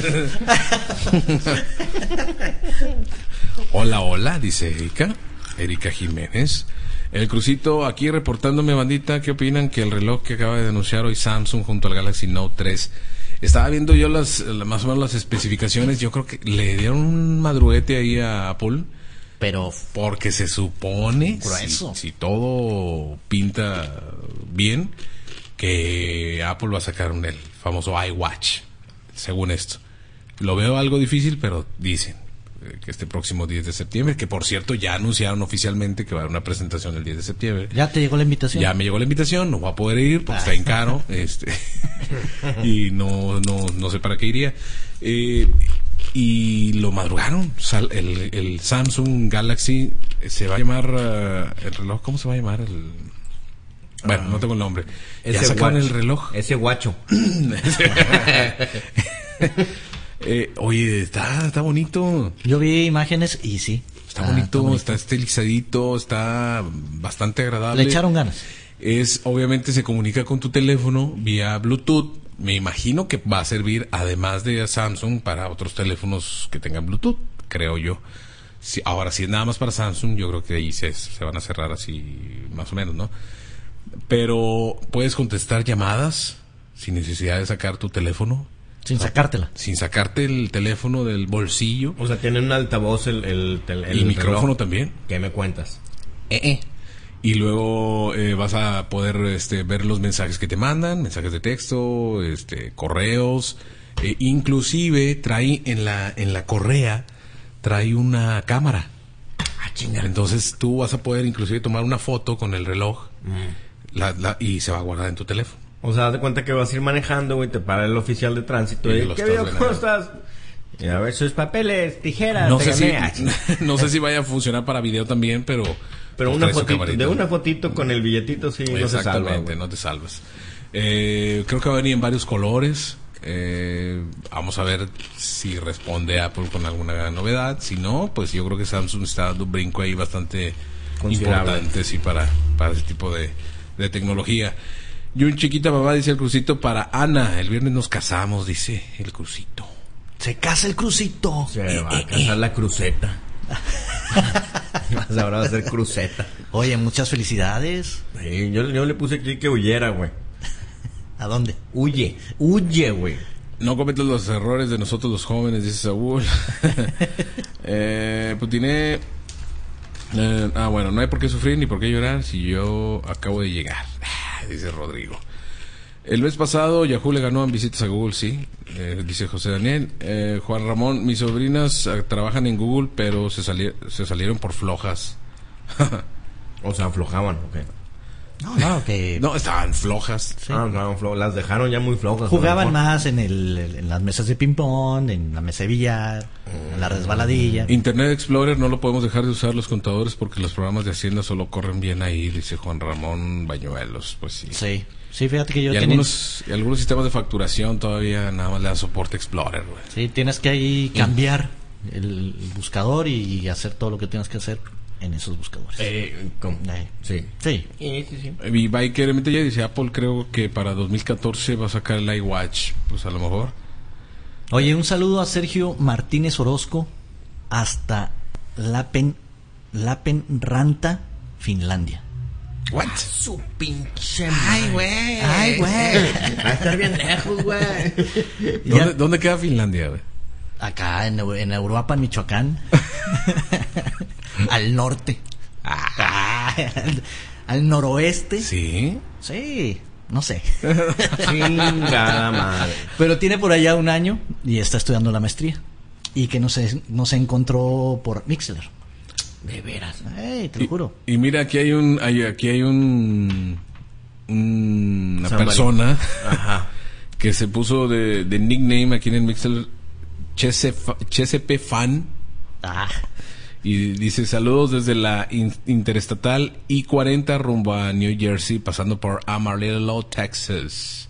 Hola, dice Erika Jiménez. El Crucito aquí reportándome, bandita, ¿qué opinan que el reloj que acaba de anunciar hoy Samsung junto al Galaxy Note 3 Estaba viendo yo más o menos las especificaciones. Yo creo que le dieron un madruguete ahí a Apple. Pero porque se supone, si todo pinta bien, que Apple va a sacar el famoso iWatch, según esto. Lo veo algo difícil, pero dicen que este próximo 10 de septiembre, que por cierto ya anunciaron oficialmente que va a haber una presentación el 10 de septiembre. ¿Ya te llegó la invitación? Ya me llegó la invitación, no voy a poder ir porque está bien caro, y no sé para qué iría. Y lo madrugaron. El Samsung Galaxy se va a llamar el reloj, ¿cómo se va a llamar? Bueno, no tengo el nombre. Ya sacaron el reloj. Ese guacho. Oye, está bonito. Yo vi imágenes y sí. Está bonito, está estilizadito, está bastante agradable. Le echaron ganas. Obviamente se comunica con tu teléfono vía Bluetooth. Me imagino que va a servir, además de Samsung, para otros teléfonos que tengan Bluetooth, creo yo. Ahora, si es nada más para Samsung, yo creo que ahí se van a cerrar así, más o menos, ¿no? Pero puedes contestar llamadas sin necesidad de sacar tu teléfono. Sin sacártela. Sin sacarte el teléfono del bolsillo. O sea, tiene un altavoz el micrófono reloj. también. ¿Qué me cuentas? Y luego vas a poder ver los mensajes que te mandan, mensajes de texto, correos, inclusive trae en la correa trae una cámara. Chingada. Entonces tú vas a poder inclusive tomar una foto con el reloj y se va a guardar en tu teléfono. O sea, haz de cuenta que vas a ir manejando, güey, te para el oficial de tránsito y ¿qué veo? ¿Cómo estás? Y a ver, sus papeles, tijeras, no sé si vaya a funcionar para video también, pero una fotito con el billetito sí no se salva. Exactamente, no te salvas. Creo que va a venir en varios colores. Vamos a ver si responde Apple con alguna novedad. Si no, pues yo creo que Samsung está dando un brinco ahí bastante importante, sí, para ese tipo de tecnología. Y un chiquita papá, dice el Crucito, para Ana. El viernes nos casamos, dice el Crucito. Se casa el Crucito. Se va a casar la Cruceta. Ahora va a ser Cruceta. Oye, muchas felicidades. Sí, yo le puse aquí que huyera, güey. ¿A dónde? Huye, güey. No cometas los errores de nosotros los jóvenes, dice Saúl. Putiné. Bueno, no hay por qué sufrir ni por qué llorar si yo acabo de llegar, dice Rodrigo. El mes pasado Yahoo le ganó en visitas a Google, sí, dice José Daniel. Juan Ramón, mis sobrinas trabajan en Google, pero se salieron por flojas. O sea, aflojaban, ¿ok? No, estaban flojas. Sí. Estaban flojas, las dejaron ya muy flojas. Jugaban más en las mesas de ping-pong, en la mesa de billar, en la resbaladilla. Internet Explorer no lo podemos dejar de usar los contadores porque los programas de Hacienda solo corren bien ahí, dice Juan Ramón Bañuelos. Pues sí. Sí, fíjate que yo algunos sistemas de facturación todavía nada más le dan soporte Explorer, güey. Sí, tienes que ahí cambiar el buscador y hacer todo lo que tienes que hacer en esos buscadores. Sí. Y Biker MT ya dice, Apple creo que para 2014 va a sacar el iWatch, pues a lo mejor. Oye, un saludo a Sergio Martínez Orozco hasta Lappeenranta, Finlandia. What? Su pinche Ay, güey. Va a estar bien lejos, güey. ¿Dónde queda Finlandia, güey? Acá en Europa, Michoacán. Al norte. Al noroeste. ¿Sí? Sí, no sé. Chingada madre. Pero tiene por allá un año y está estudiando la maestría. Y que no se encontró por Mixler. De veras. Te lo juro. Y mira, aquí hay una persona que se puso de nickname aquí en el Mixler CSP Fan. Y dice, saludos desde la interestatal I-40 rumbo a New Jersey, pasando por Amarillo, Texas.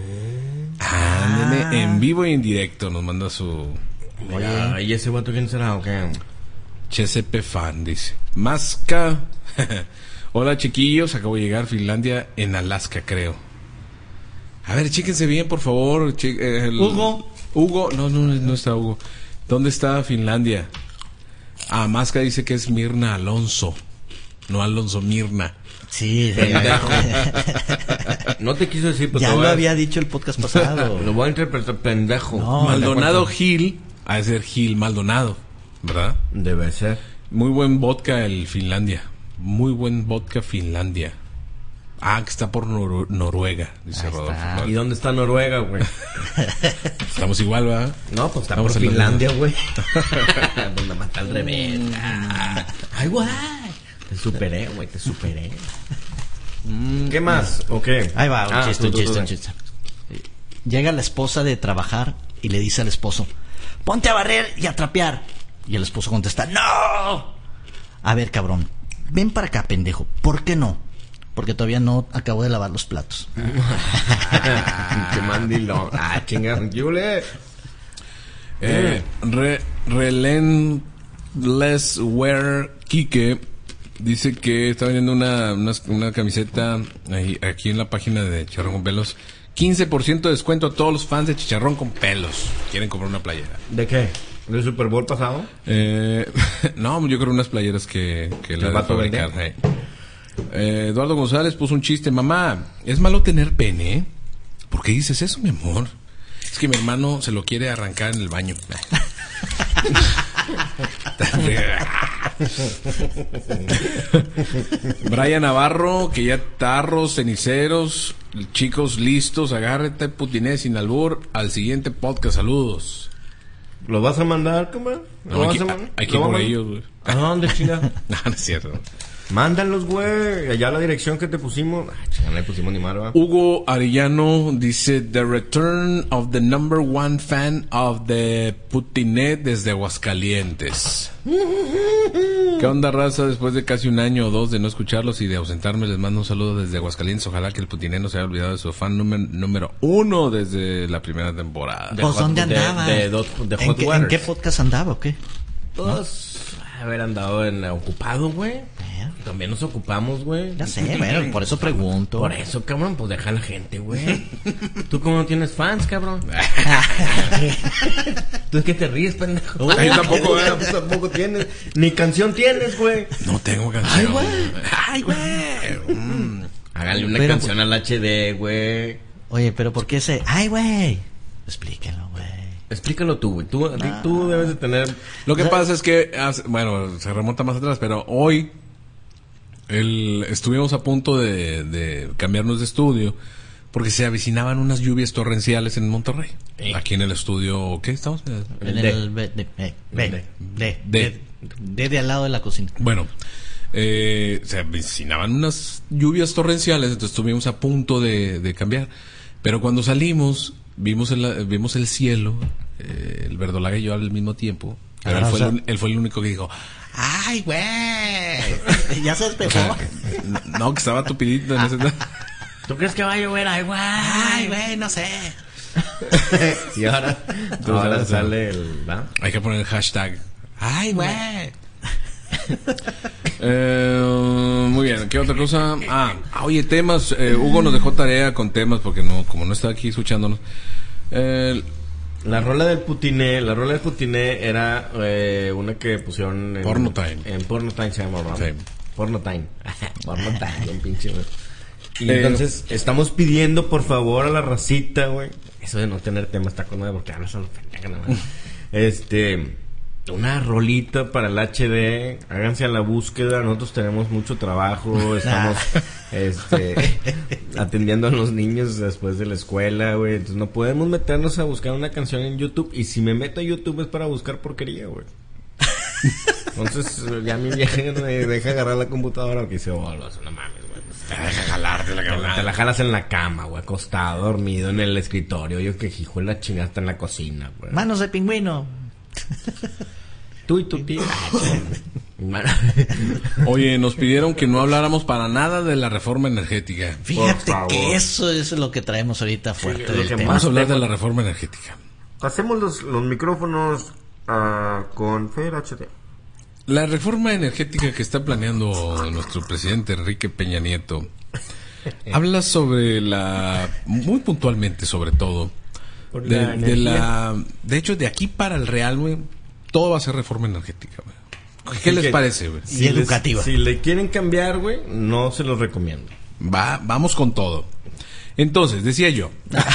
En vivo y en directo nos manda su... Oye, ¿y ese vato quién será o qué? CSP Fan, dice. Masca. Hola, chiquillos, acabo de llegar a Finlandia, en Alaska, creo. A ver, chéquense bien, por favor. Hugo, no está Hugo. ¿Dónde está Finlandia? Masca dice que es Mirna Alonso. No Alonso, Mirna. Sí, No te quiso decir, pero ya lo había dicho el podcast pasado. Lo voy a interpretar pendejo. No, Maldonado Gil, ha de ser Gil Maldonado, ¿verdad? Debe ser. Muy buen vodka el Finlandia. Muy buen vodka Finlandia. Ah, que está por Noruega, dice Ahí Rodolfo. está. ¿Y dónde está Noruega, güey? Estamos igual, ¿verdad? No, pues está Estamos por en Finlandia, güey. Pues nada más está al revés. Ay, güey. Te superé, güey, te superé. ¿Qué más? ¿O qué? Ahí va, un chiste. tú. Llega la esposa de trabajar y le dice al esposo, ponte a barrer y a trapear. Y el esposo contesta, ¡no! A ver, cabrón, ven para acá, pendejo. ¿Por qué no? Porque todavía no acabo de lavar los platos. Qué mandilón. Ah, chinga, Yule. Relentlesswear Kike dice que está vendiendo una camiseta aquí en la página de Chicharrón con Pelos. 15% de descuento a todos los fans de Chicharrón con Pelos. Quieren comprar una playera. ¿De qué? ¿Del Super Bowl pasado? No, yo creo unas playeras que las va va a a fabricar. Eduardo González puso un chiste. Mamá, ¿es malo tener pene? ¿Por qué dices eso, mi amor? Es que mi hermano se lo quiere arrancar en el baño. Brian Navarro, que ya tarros, ceniceros, chicos listos, agárrate, putiné sin albur, al siguiente podcast, saludos. ¿Lo vas a mandar, cabrón? No, hay que ir por ellos, güey. ¿A dónde, chinga? No es cierto. Mándalos, güey. Allá la dirección que te pusimos. No le pusimos ni madre, ¿va? Hugo Arellano dice: The return of the number one fan of the Putinet desde Aguascalientes. ¿Qué onda, raza? Después de casi un año o dos de no escucharlos y de ausentarme, les mando un saludo desde Aguascalientes. Ojalá que el Putinet no se haya olvidado de su fan número uno desde la primera temporada. Pues, ¿dónde andaba? De Hot Waters. ¿En qué podcast andaba o qué? Pues, haber andado ocupado, güey. También nos ocupamos, güey. Ya sé, bueno, por eso pregunto. Por eso, cabrón, pues deja a la gente, güey. ¿Tú cómo no tienes fans, cabrón? ¿Tú es que te ríes, pendejo? Yo tampoco, Tú tampoco tienes. Ni canción tienes, güey. No tengo canción. Ay, güey. Hágale una canción al HD, güey. Oye, pero ¿por qué ese? Ay, güey. Explíquenlo, güey. Explícalo tú, güey. Tú debes de tener... Lo que pasa es que, bueno, se remonta más atrás, pero hoy estuvimos a punto de cambiarnos de estudio porque se avecinaban unas lluvias torrenciales en Monterrey. Aquí en el estudio, ¿qué estamos? En el de al lado de la cocina. Bueno, se avecinaban unas lluvias torrenciales, entonces estuvimos a punto de cambiar. Pero cuando salimos, vimos el cielo, el verdolaga y yo al mismo tiempo. Pero él fue el único que dijo: ¡ay, güey! Ya se despejó. O sea, no, que estaba tupidito en ese... ¿Tú crees que va a llover? ¡Ay, güey! Ay, güey, no sé. Y ahora sale el... ¿va? Hay que poner el hashtag. ¡ay, güey! Muy bien, ¿qué otra cosa? Oye, temas. Hugo nos dejó tarea con temas porque como no está aquí escuchándonos. La rola del Putiné era una que pusieron en Porno Time. En Porno Time se llama, ¿no? Sí. Porno Time. Porno Time, un pinche, güey. Y entonces estamos pidiendo por favor a la racita, güey. Eso de no tener tema está con madre porque hablas a los pendejos, nada más. Una rolita para el HD, háganse a la búsqueda, nosotros tenemos mucho trabajo, estamos atendiendo a los niños después de la escuela, güey, entonces no podemos meternos a buscar una canción en YouTube, y si me meto a YouTube es para buscar porquería, güey. Entonces ya mi vieja no me deja agarrar la computadora porque dice: no mames, güey. Te deja jalarte la cama. Te la jalas en la cama, güey, acostado, dormido en el escritorio, yo que hijo de la chingada está en la cocina, güey. Manos de pingüino. Tú y tu tía. Oye, nos pidieron que no habláramos para nada de la reforma energética. Fíjate que eso es lo que traemos ahorita fuerte del tema. Vamos a hablar de la reforma energética. Pasemos los micrófonos con Fer HD. La reforma energética que está planeando nuestro presidente Enrique Peña Nieto habla sobre muy puntualmente sobre todo, de hecho, de aquí para el Real, güey, todo va a ser reforma energética, güey. ¿Qué les parece, güey? Y educativa. Si le quieren cambiar, güey, no se los recomiendo. Vamos con todo. Entonces, decía yo.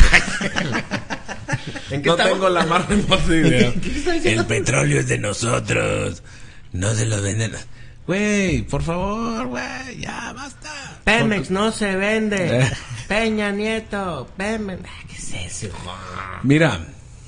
No tengo la más remota idea. El petróleo es de nosotros. No se lo venden. Güey, por favor, güey, ya basta. Pemex no se vende. Peña Nieto, Pemex. ¿Qué es eso, Juan? Mira,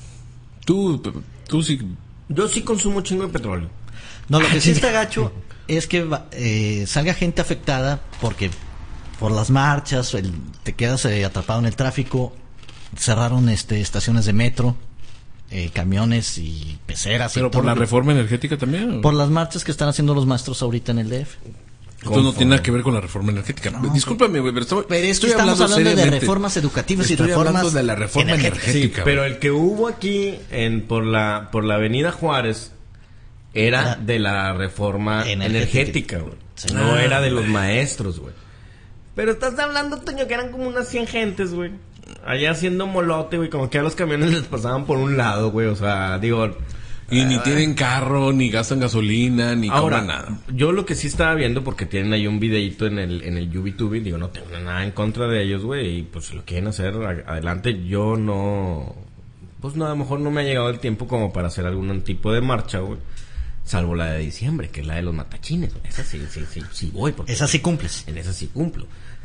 tú sí. Yo sí consumo chingo de petróleo. No, lo que sí está gacho es que salga gente afectada porque por las marchas, te quedas atrapado en el tráfico, cerraron estaciones de metro, camiones y peceras. Pero por la reforma energética también. Por las marchas que están haciendo los maestros ahorita en el DF. Esto no tiene nada que ver con la reforma energética. No, discúlpame, güey, pero estamos hablando de reformas educativas y reformas. Hablando de la reforma energética. Sí, pero el que hubo aquí por la Avenida Juárez era de la reforma energética, güey. Sí. No era de los maestros, güey. Pero estás hablando, Toño, que eran como unas 100 gentes, güey. Allá haciendo molote, güey, como que a los camiones les pasaban por un lado, güey. O sea, digo... Y ni tienen carro, ni gastan gasolina, ni cobran nada. Yo lo que sí estaba viendo, porque tienen ahí un videito en el YouTube, digo, no tengo nada en contra de ellos, güey, y pues si lo quieren hacer, adelante. Yo no... Pues no, a lo mejor no me ha llegado el tiempo como para hacer algún tipo de marcha, güey. Salvo la de diciembre, que es la de los matachines, güey. Esa sí voy. Porque esa sí cumples. En esa sí cumplo.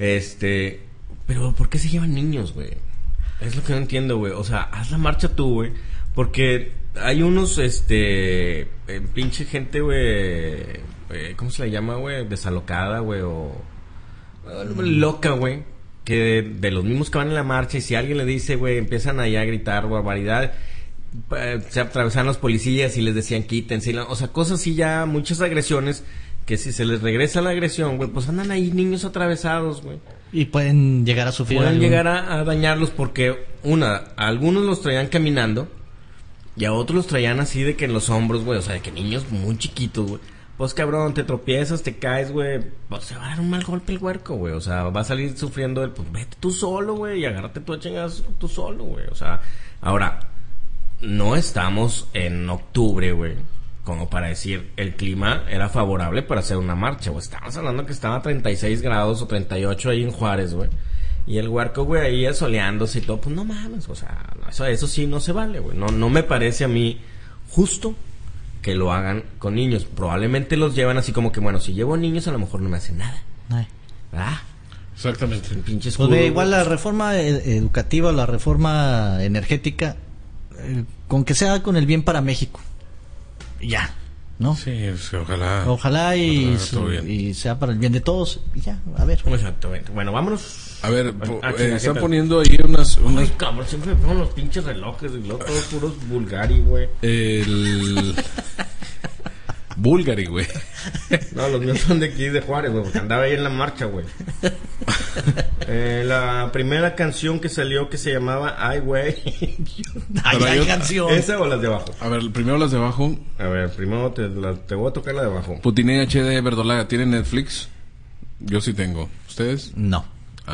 Pero ¿por qué se llevan niños, güey? Es lo que no entiendo, güey. O sea, haz la marcha tú, güey. Porque hay unos, pinche gente, güey, ¿cómo se le llama, güey? Desalocada, güey, o loca, güey. Que de los mismos que van en la marcha, y si alguien le dice, güey, empiezan ahí a gritar barbaridad. Se atravesaban los policías y les decían quítense. O sea, cosas así ya, muchas agresiones. Que si se les regresa la agresión, güey, pues andan ahí niños atravesados, güey. Y pueden llegar a sufrir. Pueden llegar a dañarlos porque, a algunos los traían caminando y a otros los traían así de que en los hombros, güey. O sea, de que niños muy chiquitos, güey. Pues cabrón, te tropiezas, te caes, güey. Pues se va a dar un mal golpe el huerco, güey. O sea, va a salir sufriendo pues vete tú solo, güey, y agárrate tú a chingadas tú solo, güey. O sea, ahora, no estamos en octubre, güey, como para decir, el clima era favorable para hacer una marcha, güey. Estábamos hablando que estaba a 36 grados o 38 ahí en Juárez, güey. Y el huerco, güey, ahí asoleándose y todo. Pues no mames, o sea, eso sí no se vale, güey. No me parece a mí justo que lo hagan con niños. Probablemente los llevan así como que, bueno, si llevo niños a lo mejor no me hacen nada. ¿Verdad? Exactamente. Pinche escudo, pues igual la reforma educativa, la reforma energética, con que sea con el bien para México. Ya, ¿no? Sí, ojalá. Ojalá y sea para el bien de todos. Y ya, a ver. Exactamente. Bueno, vámonos. A ver, están poniendo ahí unas... Ay, cabrón, siempre me ponen los pinches relojes, y todos puros Bulgari, güey. El... Bulgari, güey. No, los míos son de aquí, de Juárez, güey, porque andaba ahí en la marcha, güey. La primera canción que salió que se llamaba Ay, güey. Ay, canción. ¿Esa o las de abajo? A ver, primero las de abajo. A ver, primero te voy a tocar la de abajo. Putiné HD Verdolaga, ¿tiene Netflix? Yo sí tengo. ¿Ustedes? No.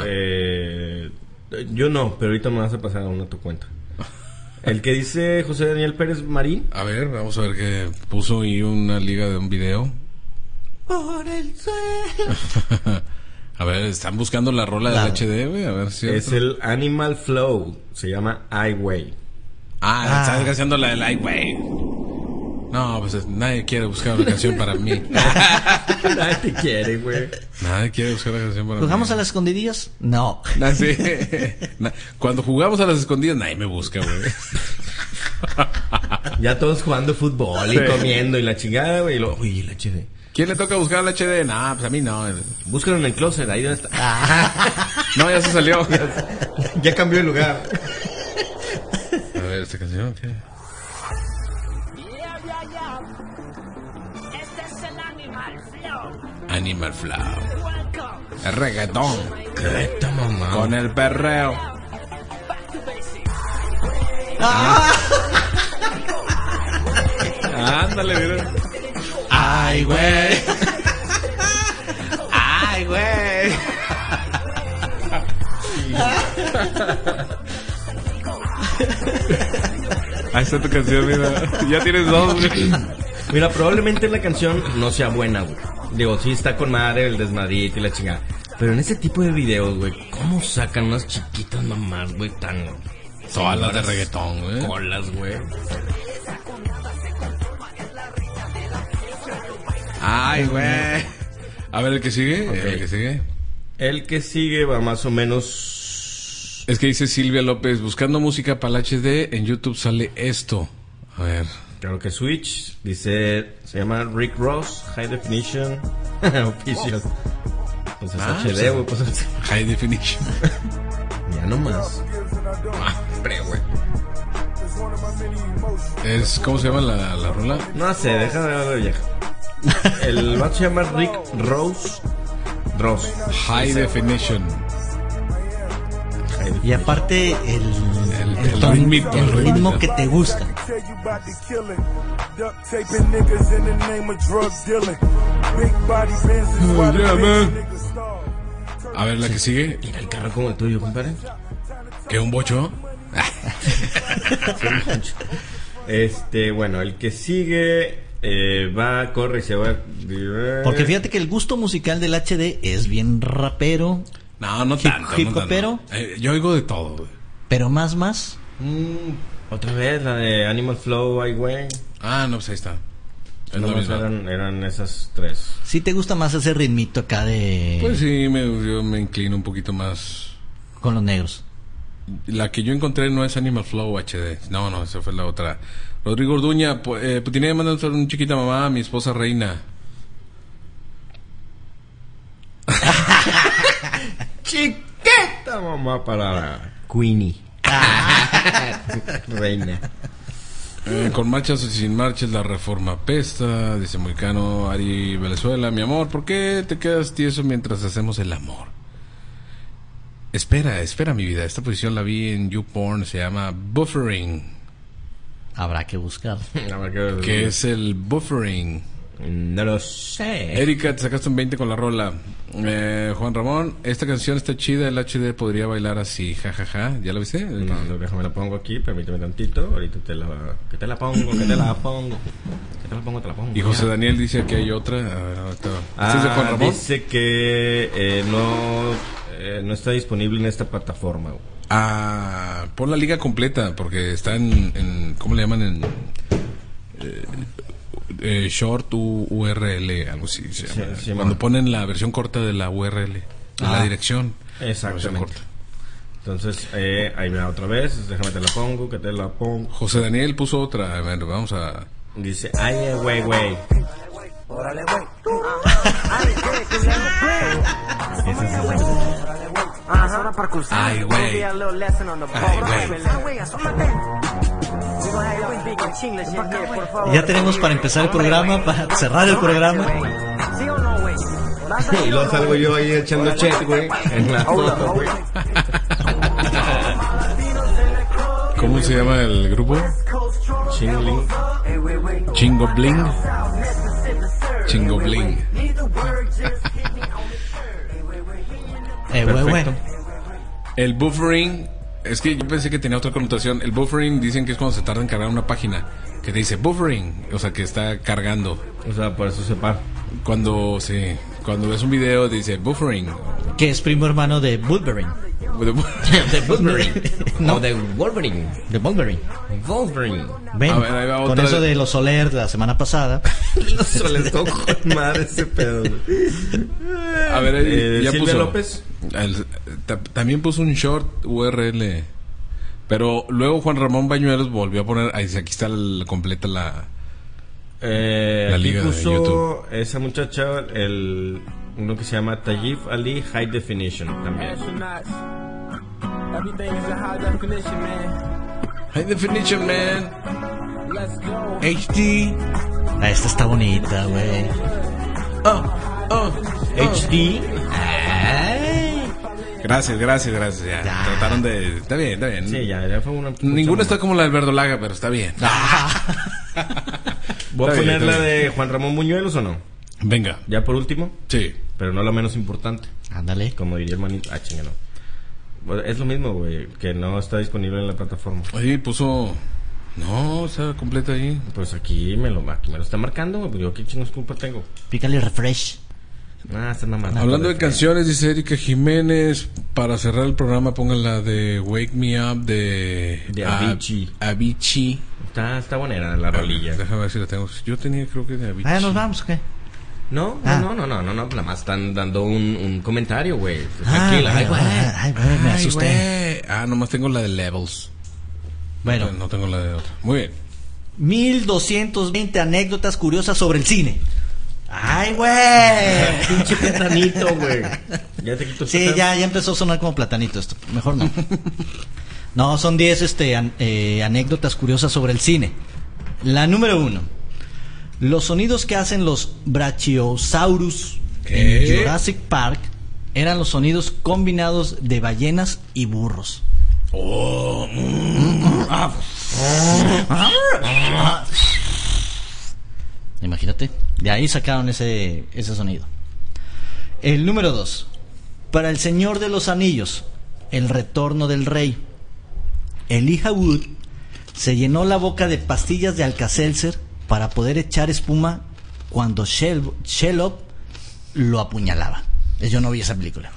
Yo no, pero ahorita me vas a pasar a una tu cuenta. El que dice José Daniel Pérez Marín. A ver, vamos a ver que puso ahí una liga de un video. Por el suelo. A ver, están buscando la rola del HD, güey. A ver si es el Animal Flow. Se llama I Way. Están haciendo la del I Way. No, pues nadie quiere buscar una canción para mí. Nadie te quiere, güey. Nadie quiere buscar una canción para mí. ¿Jugamos a las escondidillas? No. Sí. Cuando jugamos a las escondidas, nadie me busca, güey. Ya todos jugando fútbol y comiendo y la chingada, güey. Uy, el HD. ¿Quién le toca buscar el HD? Nah, pues a mí no. Búscalo en el closet, ahí donde está. No, ya se salió. Ya cambió de lugar. A ver, esta canción, ¿qué? Este es el Animal Flow. Animal Flow. El reggaetón. Esta mamá. Con el perreo. Ándale, mira. Ay, güey. Ay, güey. Ahí está tu canción, mira. Ya tienes dos, güey. Mira, probablemente la canción no sea buena, güey. Digo, sí está con madre el desmadrito y la chingada. Pero en ese tipo de videos, güey, ¿cómo sacan unas chiquitas mamás, güey, tan... Todas las de reggaetón, güey. Colas, güey. Ay, güey. A ver, ¿el que sigue? Okay. ¿El que sigue? El que sigue va más o menos... Es que dice Silvia López, buscando música para el HD, en YouTube sale esto. A ver. Claro que Switch, dice, se llama Rick Ross, High Definition, Official. Pues es HD, güey, pues es... High Definition. Ya nomás. Hombre, güey. ¿Cómo se llama la rola? No sé, déjame ver la vieja. El vato se llama Rick Ross. High Definition. Y aparte el ritmo que te gusta. Oh, yeah, man. A ver, la que sigue. Mira el carro como el tuyo, compadre. ¿Qué, un bocho? Bueno, el que sigue corre y se va. Porque fíjate que el gusto musical del HD es bien rapero. No tanto. Hip hopero. Yo oigo de todo, güey. Pero más. Otra vez la de Animal Flow, ay, güey. Ah, no, pues ahí está. Eran esas tres. ¿Sí te gusta más ese ritmito acá de...? Pues sí, yo me inclino un poquito más... Con los negros. La que yo encontré no es Animal Flow HD. No, esa fue la otra. Rodrigo Orduña, tenía que mandar un chiquita mamá a mi esposa Reina. Chiquita mamá para Queenie. Reina. Con marchas o sin marchas la reforma pesta, dice Moicano. Ari Venezuela, mi amor, ¿por qué te quedas tieso mientras hacemos el amor? Espera mi vida, esta posición la vi en YouPorn, se llama buffering. Habrá que buscar. ¿Qué es el buffering? No lo sé. Erika, te sacaste un 20 con la rola. Juan Ramón, esta canción está chida, el HD podría bailar así, jajaja. ¿Ya la viste? No, déjame la pongo aquí, permíteme tantito. Ahorita te la pongo. Y José Daniel dice que hay otra. ¿Es de Juan Ramón? Dice que no está disponible en esta plataforma. Pon la liga completa, porque está en ¿cómo le llaman? Short URL, algo así se llama. Sí, cuando ponen la versión corta de la URL, la dirección. Exactamente. Entonces, ahí va otra vez. Déjame te la pongo. José Daniel puso otra. A ver, vamos a... Dice, ay, güey. Órale, güey. Ay, güey. Ya tenemos para empezar el programa, para cerrar el programa. Y luego salgo yo ahí echando chat, güey, en la foto, güey. ¿Cómo se llama el grupo? Chingo Bling. Perfecto. El buffering, es que yo pensé que tenía otra connotación. El buffering dicen que es cuando se tarda en cargar una página, que te dice buffering, o sea que está cargando. O sea, por eso se para. Cuando ves un video dice buffering, que es primo hermano de Wolverine. De Wolverine. No, de Wolverine. De Wolverine. Ven, a ver, ahí va con otra eso de los Soler de la semana pasada. Los Soler con madre ese pedo. A ver, ya Silvia puso López. También puso un short URL, pero luego Juan Ramón Bañuelos volvió a poner, ahí dice, aquí está completa la liga puso de YouTube. Esa muchacha, uno que se llama Tayyip Ali High Definition también. High Definition, man. HD. Esta está bonita, güey. HD. Gracias. Ya. Trataron de... Está bien. Sí, ya fue una... Ninguna está como la de Alberto Laga, pero está bien. ¿Voy a poner la de Juan Ramón Buñuelos o no? Venga. ¿Ya por último? Sí. Pero no la menos importante. Ándale. Como diría el manito. Chingado. Bueno, es lo mismo, güey, que no está disponible en la plataforma. Oye, puso... No, está completa ahí. Pues aquí me lo está marcando, güey. Pues yo qué chingos culpa tengo. Pícale refresh. Está mamando. Hablando de canciones, dice Erika Jiménez, para cerrar el programa pongan la de Wake Me Up de Avicii. Avicii. Está buena la rolilla. Déjame ver si la tengo. Yo tenía, creo que de Avicii. ¿Nos vamos o qué? No, nada más están dando un comentario, güey. Tranquila. Ay, güey, me asusté. Nomás tengo la de Levels. Bueno. No tengo la de otra. Muy bien. 1220 anécdotas curiosas sobre el cine. ¡Ay, güey! Pinche platanito, güey. Ya te quito. Sí, ya empezó a sonar como platanito esto. Mejor no. No, son 10 anécdotas curiosas sobre el cine. La número 1. Los sonidos que hacen los Brachiosaurus en Jurassic Park eran los sonidos combinados de ballenas y burros. Imagínate, de ahí sacaron ese sonido. El número 2. Para El Señor de los Anillos, El Retorno del Rey, Elijah Wood se llenó la boca de pastillas de Alka-Seltzer para poder echar espuma cuando Shelob lo apuñalaba. Yo no vi esa película.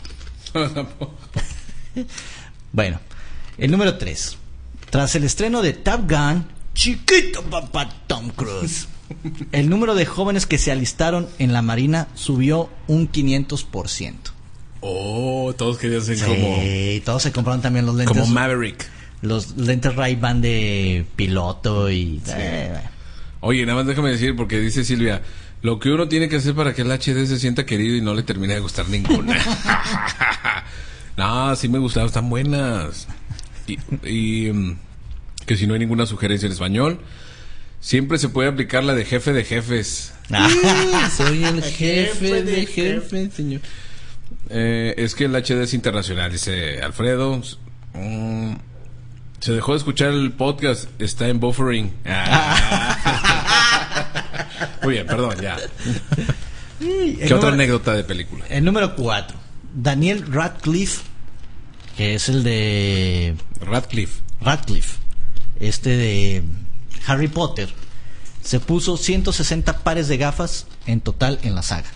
Bueno, el número 3. Tras el estreno de Top Gun, chiquito papá Tom Cruise, el número de jóvenes que se alistaron en la Marina subió un 500%. Todos querían ser Sí, todos se compraron también los lentes. como Maverick. Los lentes Ray-Ban de piloto y... Sí. Oye, nada más déjame decir, porque dice Silvia, lo que uno tiene que hacer para que el HD se sienta querido y no le termine de gustar ninguna. No, sí me gustaron, están buenas. Y que si no hay ninguna sugerencia en español, siempre se puede aplicar la de jefe de jefes. Soy el jefe de jefes, señor. Es que el HD es internacional, dice Alfredo. Se dejó de escuchar el podcast, está en buffering. Muy bien, perdón, ya. ¿Qué otra anécdota de película? El número 4. Daniel Radcliffe, que es el de... Radcliffe, de Harry Potter, se puso 160 pares de gafas en total en la saga.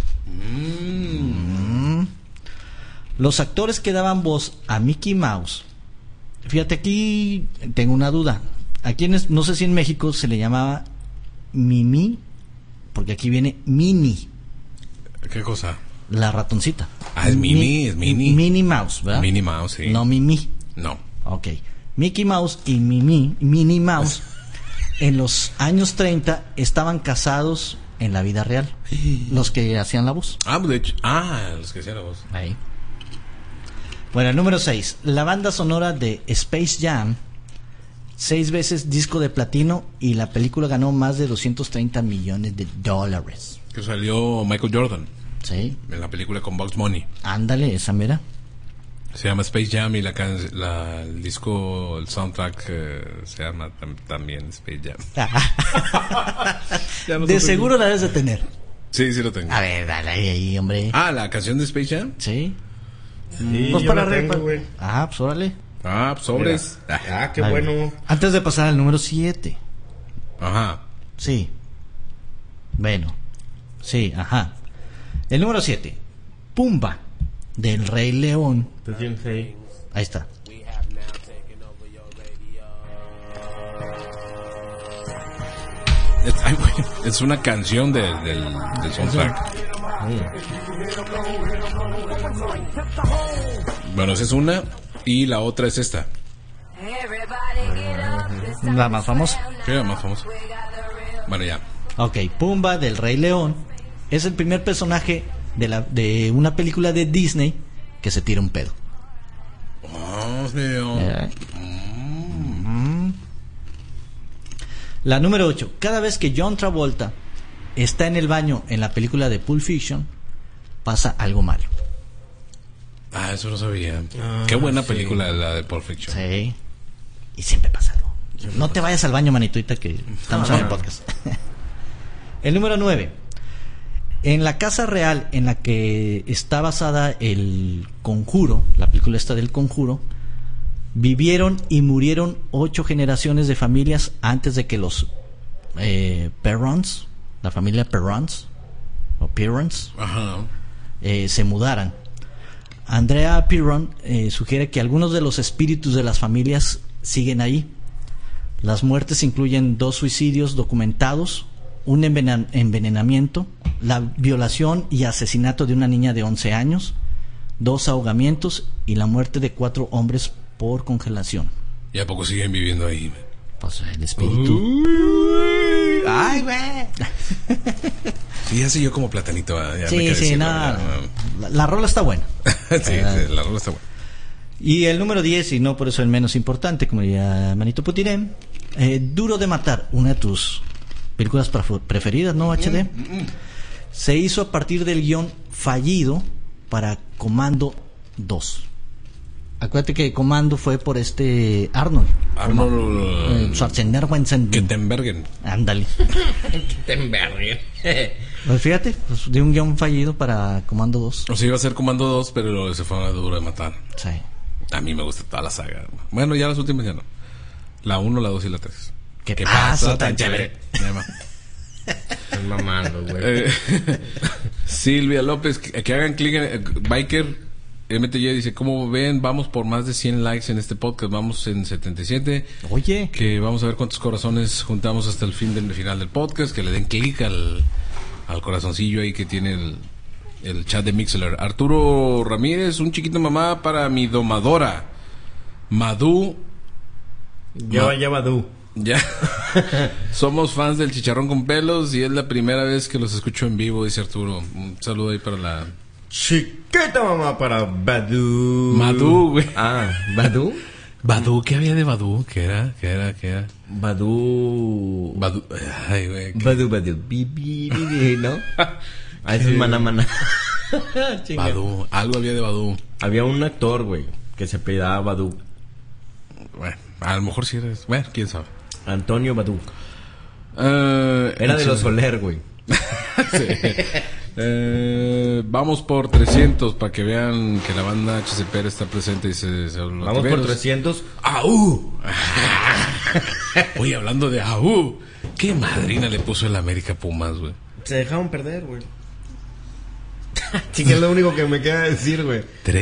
Los actores que daban voz a Mickey Mouse, fíjate, aquí tengo una duda. Aquí no sé si en México se le llamaba Mimi, porque aquí viene Minnie. ¿Qué cosa? La ratoncita. Es Mimi, es Minnie. Minnie Mouse, ¿verdad? Minnie Mouse, sí. No Mimi. No. Ok. Mickey Mouse y Minnie Mouse en los años 30 estaban casados en la vida real. Los que hacían la voz. De hecho. Los que hacían la voz. Ahí. Bueno, el número 6. La banda sonora de Space Jam, 6 veces disco de platino, y la película ganó más de $230 millones. Que salió Michael Jordan. Sí. En la película con Bugs Bunny. Ándale, esa mera. Se llama Space Jam y el disco, el soundtrack se llama también Space Jam. De seguro la debes de tener. Sí, sí lo tengo. A ver, dale ahí, hombre. ¿La canción de Space Jam? Sí. Sí, Pues yo para la tengo, güey. pues órale. Sobres. Qué bueno. Antes de pasar al número 7. Ajá. Sí. Bueno. Sí, ajá. El número 7. Pumba, del Rey León. Ahí está. Es una canción del soundtrack. Bueno, esa es una. Y la otra es esta. La más famosa. ¿Qué es la más famosa? Bueno, ya. Ok, Pumba, del Rey León, es el primer personaje de una película de Disney que se tira un pedo. La número 8. Cada vez que John Travolta está en el baño en la película de Pulp Fiction, pasa algo malo. Eso no sabía. Qué buena película la de Pulp Fiction. Sí. Y siempre pasa algo. No te vayas al baño, manituita, que estamos en el podcast. El número 9. En la casa real en la que está basada el Conjuro, la película esta del Conjuro, vivieron y murieron 8 generaciones de familias antes de que los Perrons, la familia Perrons o Perrons, se mudaran. Andrea Pirron sugiere que algunos de los espíritus de las familias siguen ahí. Las muertes incluyen 2 suicidios documentados, un envenenamiento, la violación y asesinato de una niña de 11 años, 2 ahogamientos y la muerte de 4 hombres por congelación. ¿Y a poco siguen viviendo ahí? Pues el espíritu. Ay, güey. Sí, ya sé yo como platanito. Ya Sí, nada. La rola está buena. Sí, la rola está buena. Y el número 10, y no por eso el menos importante, como diría Manito Putirén, Duro de Matar, una de tus películas preferidas, ¿no, HD? Se hizo a partir del guión fallido para Comando 2. Acuérdate que Comando fue por Arnold Schwarzenegger. Kettenbergen. Ándale. Kettenbergen. Pues fíjate, pues, de un guión fallido para Comando 2. O sea, iba a ser Comando 2, pero se fue a Duro de Matar. Sí. A mí me gusta toda la saga. Bueno, ya las últimas ya no. La 1, la 2 y la 3. ¿Qué pasa tan chévere? Estás mamando, güey. Silvia López, que hagan clic en Biker MTY dice, ¿cómo ven? Vamos por más de 100 likes en este podcast. Vamos en 77. Oye, que vamos a ver cuántos corazones juntamos hasta el final del podcast. Que le den clic al corazoncillo ahí que tiene el chat de Mixler. Arturo Ramírez, un chiquito mamá para mi domadora Madu. Ya Madu. Ya. Somos fans del chicharrón con pelos y es la primera vez que los escucho en vivo, dice Arturo. Un saludo ahí para la chiquita mamá para Badu. Madu, güey. Ah, ¿Badu? Badu, ¿qué había de Badu? ¿Qué era? Badu. Ay, güey. Badu. ¿No? Ah, eso es Maná. Badu, algo había de Badu. Había un actor, güey, que se apellidaba Badu. Bueno, a lo mejor sí eres. Bueno, quién sabe. Antonio Badu. Era de los Soler, güey. Sí. Vamos por 300 para que vean que la banda HCP está presente y vamos por 300. ¡Aú! Oye, hablando de ¡aú! ¿Qué madrina le puso el América Pumas, güey? Se dejaron perder, güey. Chica, es lo único que me queda decir, güey.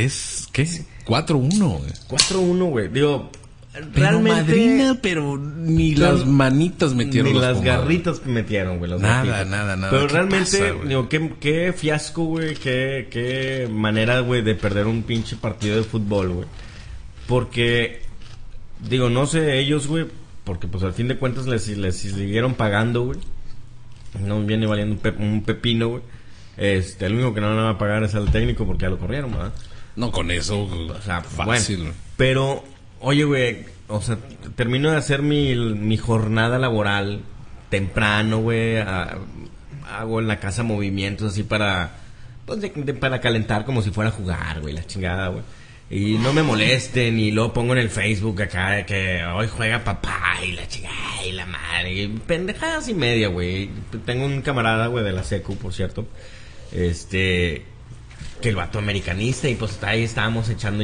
4-1, güey. 4-1, güey. Digo, pero realmente madrina, pero ni las manitas metieron, ni los las Pumas, garritas metieron, güey. Nada. Pero ¿Qué realmente, pasa, digo, qué fiasco, güey. Qué manera, güey, de perder un pinche partido de fútbol, güey. Porque, digo, no sé ellos, güey, porque pues al fin de cuentas les siguieron pagando, güey. No viene valiendo un pepino, güey. El único que no van a pagar es al técnico porque ya lo corrieron, ¿verdad? No, con eso, o sea, fácil. Bueno, pero, oye, güey, o sea, termino de hacer mi jornada laboral temprano, güey. Hago en la casa movimientos así para, pues, para calentar como si fuera a jugar, güey, la chingada, güey. Y no me molesten, y luego pongo en el Facebook acá de que hoy juega papá y la chingada y la madre. Y pendejadas y media, güey. Tengo un camarada, güey, de la secu, por cierto. Que el vato americanista, y pues ahí estábamos echando.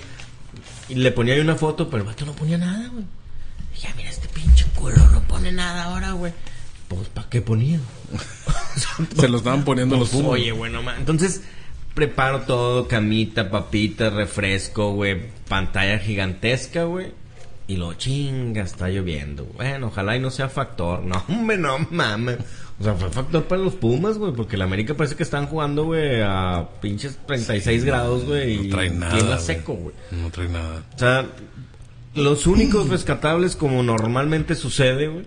Y le ponía ahí una foto, pero el vato no ponía nada, güey. Y ya, mira, este pinche culo no pone nada ahora, güey. Pues, ¿para qué ponía? Se lo estaban poniendo pues, los Pumas. Oye, bueno, entonces preparo todo, camita, papitas, refresco, güey, pantalla gigantesca, güey. Y lo chinga, está lloviendo. Bueno, ojalá y no sea factor. No, hombre, no mames. O sea, fue factor para los Pumas, güey, porque el América parece que están jugando, güey, a pinches 36 grados, güey. No trae y nada, clima seco, güey. No trae nada. O sea, los únicos rescatables, como normalmente sucede, güey.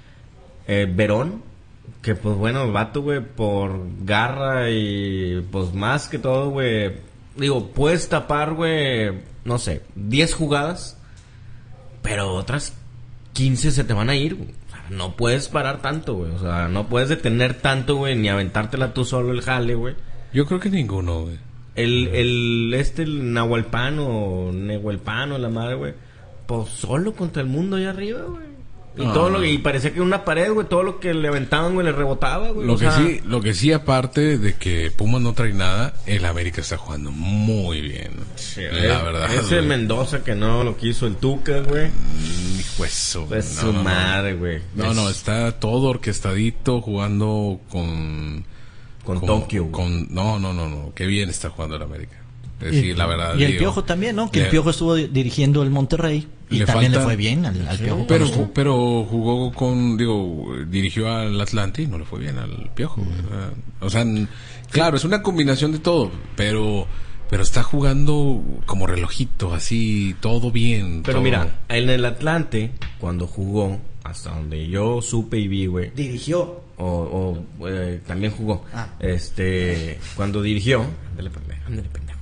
Verón, que pues bueno, el vato, güey, por garra y pues más que todo, güey. Digo, puedes tapar, güey, no sé, 10 jugadas, pero otras 15 se te van a ir, güey. No puedes parar tanto, güey. O sea, no puedes detener tanto, güey, ni aventártela tú solo el jale, güey. Yo creo que ninguno, güey. El Nahualpan o Nehuelpan o la madre, güey. Pues solo contra el mundo allá arriba, güey. Y todo lo que, y parecía que una pared, güey, todo lo que le aventaban, güey, le rebotaba, güey. Lo que sí, aparte de que Pumas no trae nada, el América está jugando muy bien. Sí, la verdad. Ese Mendoza que no lo quiso el Tuca, güey. Pues eso. Pues su madre, güey. No, está todo orquestadito, jugando con Con Tokio. No. Qué bien está jugando el América. Es decir, la verdad. Y el Piojo también, ¿no? Que el Piojo estuvo dirigiendo el Monterrey y también le fue bien al Piojo. Pero jugó dirigió al Atlante y no le fue bien al Piojo. ¿Verdad? O sea, claro, es una combinación de todo, pero está jugando como relojito, así, todo bien. Pero todo. mira, en el Atlante, cuando jugó, hasta donde yo supe y vi, güey. Dirigió. También jugó. Cuando dirigió, ándale pendejo.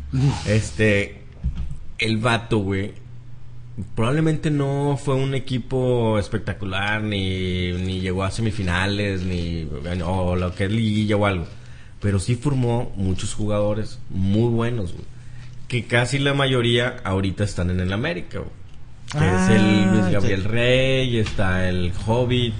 El vato, güey, probablemente no fue un equipo espectacular, ni llegó a semifinales, o lo que es liguilla o algo. Pero sí formó muchos jugadores muy buenos, güey, que casi la mayoría ahorita están en el América, güey. Es el Luis Gabriel Rey, está el Hobbit,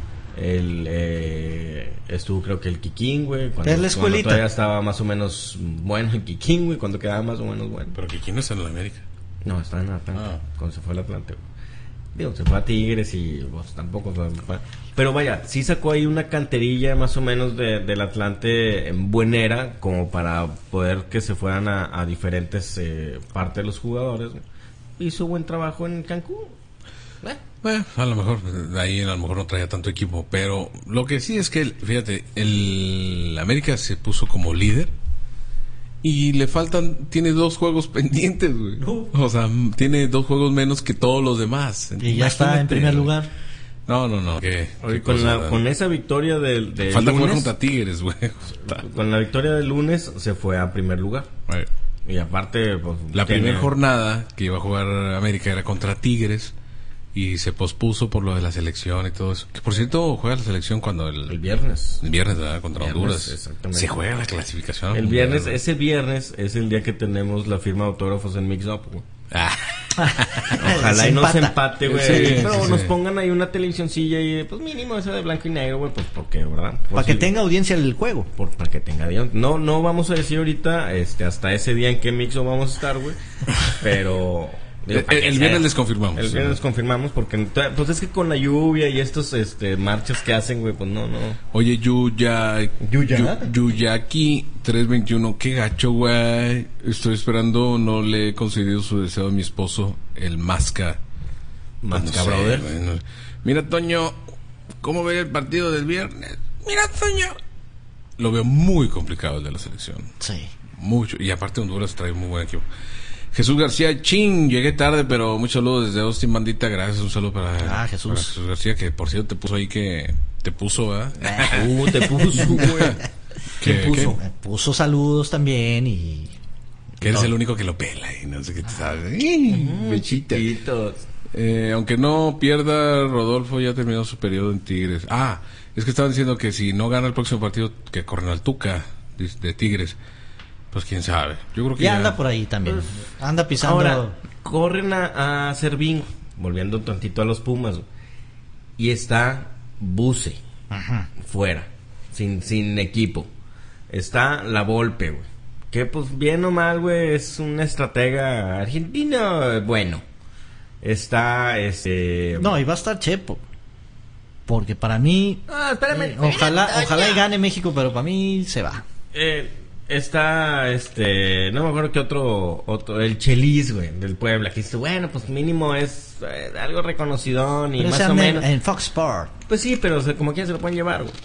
estuvo creo que el Kikín, güey, cuando todavía estaba más o menos bueno el Kikín, güey, cuando quedaba más o menos bueno. Pero Kikín no está en el América. No, está en Atlante, cuando se fue al Atlante, güey. Digo, se fue a Tigres y pues tampoco fue. Pero vaya, sí sacó ahí una canterilla más o menos del Atlante en buena era, como para poder que se fueran a diferentes partes de los jugadores, güey. Hizo buen trabajo en Cancún. A lo mejor ahí a lo mejor no traía tanto equipo, pero lo que sí es que, fíjate, el América se puso como líder y tiene 2 juegos pendientes, güey. O sea, tiene 2 juegos menos que todos los demás. Y ya está en primer lugar. No. Con esa victoria del falta lunes, jugar contra Tigres, güey. Con la victoria del lunes se fue a primer lugar. Y aparte, pues, la primera jornada que iba a jugar América era contra Tigres y se pospuso por lo de la selección y todo eso. Que por cierto, juega la selección cuando el viernes. El viernes, ¿verdad? Contra Honduras. Exactamente. Se juega la clasificación. Ese viernes es el día que tenemos la firma de autógrafos en Mix Up, güey. Ojalá y no se empate, güey. Pero nos pongan ahí una televisioncilla y pues mínimo esa de blanco y negro, güey, pues porque, ¿verdad? Para que tenga audiencia el juego. Para que tenga audiencia. No vamos a decir ahorita hasta ese día en qué mixo vamos a estar, güey. Pero el viernes les confirmamos. El viernes les confirmamos porque pues es que con la lluvia y estos marchas que hacen, güey, pues no. Oye, Yuyaki 321, qué gacho, güey. Estoy esperando, no le he concedido su deseo a mi esposo, el Masca. Masca, brother. Bueno. Mira, Toño, ¿cómo ve el partido del viernes? Mira, Toño. Lo veo muy complicado el de la selección. Sí. Mucho. Y aparte Honduras trae muy buen equipo. Jesús García, llegué tarde, pero muchos saludos desde Austin, bandita, gracias, un saludo para Jesús García, que por cierto te puso ahí te puso, ¿verdad? Te puso, güey. ¿Qué puso? Me puso saludos también y... Que eres el único que lo pela y no sé qué te sabes. Chiquitos. Aunque no pierda, Rodolfo ya terminó su periodo en Tigres. Es que estaban diciendo que si no gana el próximo partido, que corren al Tuca de Tigres. Pues quién sabe. Yo creo que ya anda por ahí también. Anda pisando. Ahora, corren a Servín, volviendo tantito a los Pumas. Y está Buse fuera, sin equipo. Está La Volpe, güey. Que pues bien o mal, güey, es un estratega argentino bueno. Está No, y va a estar Chepo. Porque para mí espérame, ojalá y gane México, pero para mí se va. Está no me acuerdo qué otro el Chelis, güey, del Puebla, que dice, bueno, pues mínimo es algo reconocidón y pero más o menos en Fox Sports. Pues sí, pero como quiera se lo pueden llevar, güey.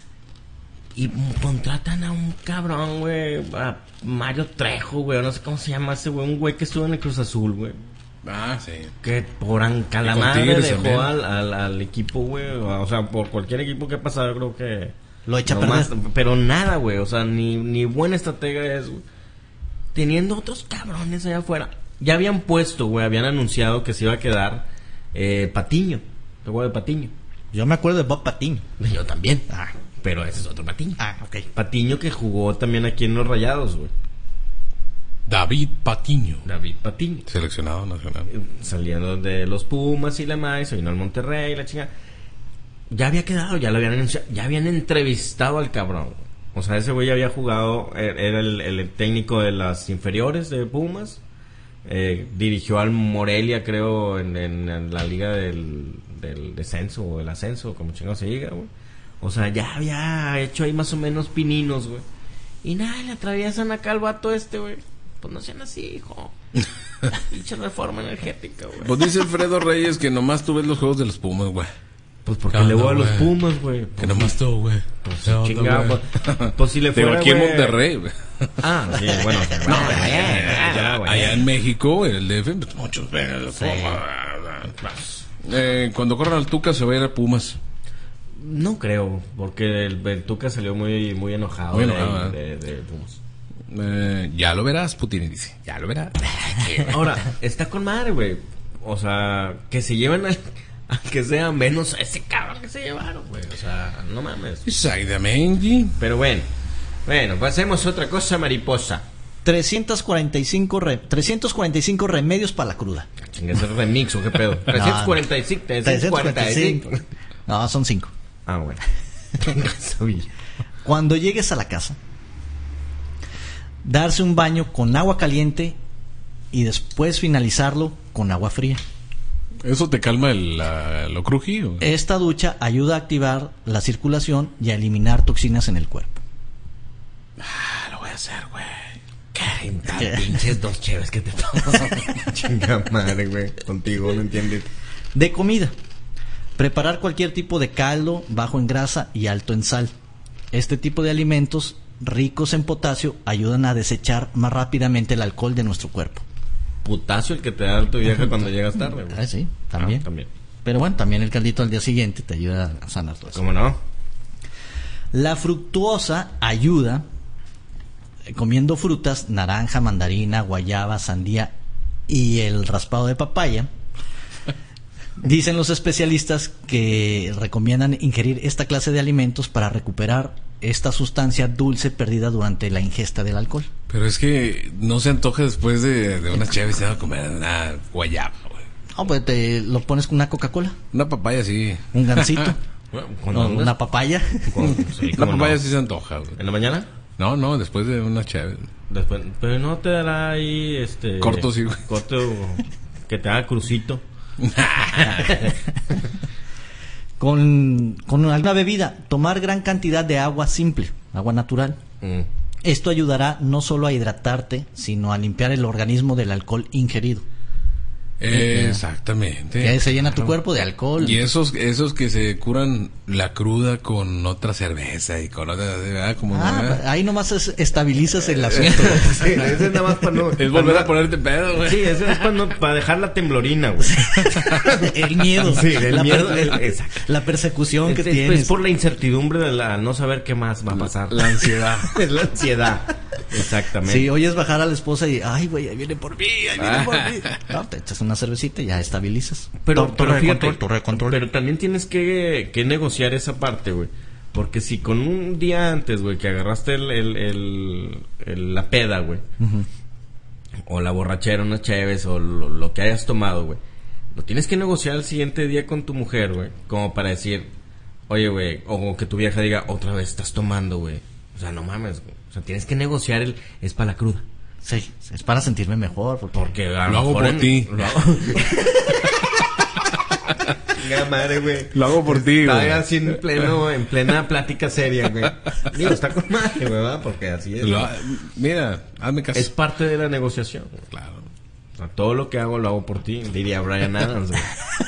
Y contratan a un cabrón, güey, a Mario Trejo, güey, no sé cómo se llama ese güey, un güey que estuvo en el Cruz Azul, güey. Sí. Que por ancalamadre dejó al equipo, güey, o sea, por cualquier equipo que ha pasado, yo creo que lo echa a perder. Pero nada, güey, o sea, ni buena estratega es, güey. Teniendo otros cabrones allá afuera. Ya habían puesto, güey, habían anunciado que se iba a quedar Patiño, el güey de Patiño. Yo me acuerdo de Bob Patiño. Yo también. Pero ese es otro Patiño. Ok. Patiño que jugó también aquí en los Rayados, güey. David Patiño. Seleccionado nacional. Saliendo de los Pumas y la más, se vino al Monterrey, la chingada. Ya había quedado, ya lo habían anunciado, ya habían entrevistado al cabrón. O sea, ese güey ya había jugado, era el técnico de las inferiores de Pumas. Dirigió al Morelia, creo, en la liga del descenso o el ascenso, como chingado se diga, güey. O sea, ya había hecho ahí más o menos pininos, güey. Y nada, le atraviesan acá al vato güey. Pues no sean así, hijo. Pinche reforma energética, güey. Pues dice Alfredo Reyes que nomás tú ves los juegos de los Pumas, güey. Pues porque le voy a los Pumas, güey. Que nomás tú, güey. Pues chingado, pues si le fuera, pero aquí en Monterrey, güey. Ah, sí, bueno. No, allá en México, en el DF, pues muchos ven los Pumas. Cuando corran al Tuca se va a ir a Pumas. No creo, porque el Tuca salió muy enojado. Muy enojado, de Pumas. Ya lo verás, Putin dice. Ya lo verás. Ahora, está con madre, güey. O sea, que se lleven a que sea menos a ese cabrón que se llevaron, güey. O sea, no mames. Exactamente. Pero bueno, pasemos a otra cosa, mariposa. 345 remedios para la cruda. ¿Es el remix o qué pedo? 345. No, son 5. Ah, bueno. Cuando llegues a la casa, darse un baño con agua caliente y después finalizarlo con agua fría. ¿Eso te calma lo crujido? Esta ducha ayuda a activar la circulación y a eliminar toxinas en el cuerpo. Lo voy a hacer, güey. ¿Qué pinches 2 cheves que te tomas? Chinga madre, güey. Contigo, ¿no entiendes? De comida. Preparar cualquier tipo de caldo bajo en grasa y alto en sal. Este tipo de alimentos ricos en potasio ayudan a desechar más rápidamente el alcohol de nuestro cuerpo. Potasio el que te da tu vieja cuando llegas tarde, güey. Sí, también. También. Pero bueno, también el caldito al día siguiente te ayuda a sanar todo eso. ¿Cómo no? La fructuosa ayuda comiendo frutas, naranja, mandarina, guayaba, sandía y el raspado de papaya. Dicen los especialistas que recomiendan ingerir esta clase de alimentos para recuperar esta sustancia dulce perdida durante la ingesta del alcohol. Pero es que no se antoja después de unas chaves a comer una guayaba, güey. No, pues te lo pones con una Coca-Cola. Una papaya sí. Un gansito. Una papaya. Una papaya sí se antoja, güey. ¿En la mañana? No, después de unas chaves. Después, pero no te dará ahí corto, sí, güey. Corto que te haga crucito. Con alguna bebida, tomar gran cantidad de agua simple, agua natural. Esto ayudará no solo a hidratarte, sino a limpiar el organismo del alcohol ingerido. Exactamente. Que se llena tu cuerpo de alcohol. Y esos que se curan la cruda con otra cerveza y con otra, ¿verdad? Como ahí nomás estabilizas el asunto. Sí, ese es nada más para no. Es volver a ponerte pedo, güey. Sí, eso es para dejar la temblorina, güey. El miedo. Sí, el miedo. La persecución que tienes. Es por la incertidumbre de no saber qué más va a pasar. La ansiedad. Es la ansiedad. Exactamente. Sí, oyes bajar a la esposa y, ay, güey, ahí viene por mí. No, te echas una cervecita y ya estabilizas. Pero fíjate, torre de control. Pero también tienes que negociar esa parte, güey. Porque si con un día antes, güey, que agarraste la peda, güey, o la borrachera, unas cheves, o lo que hayas tomado, güey, lo tienes que negociar el siguiente día con tu mujer, güey, como para decir, oye, güey, o que tu vieja diga, otra vez estás tomando, güey. O sea, no mames, güey. O sea, tienes que negociar es para la cruda. Sí, es para sentirme mejor. Porque lo hago por ti. Madre, güey. Lo hago por ti, güey. Está así en plena plática seria, güey. Digo, está con madre, güey, ¿verdad? Porque así es. Mira, hazme caso. Es parte de la negociación, güey. Claro. O sea, todo lo que hago lo hago por ti, diría Brian Adams, güey.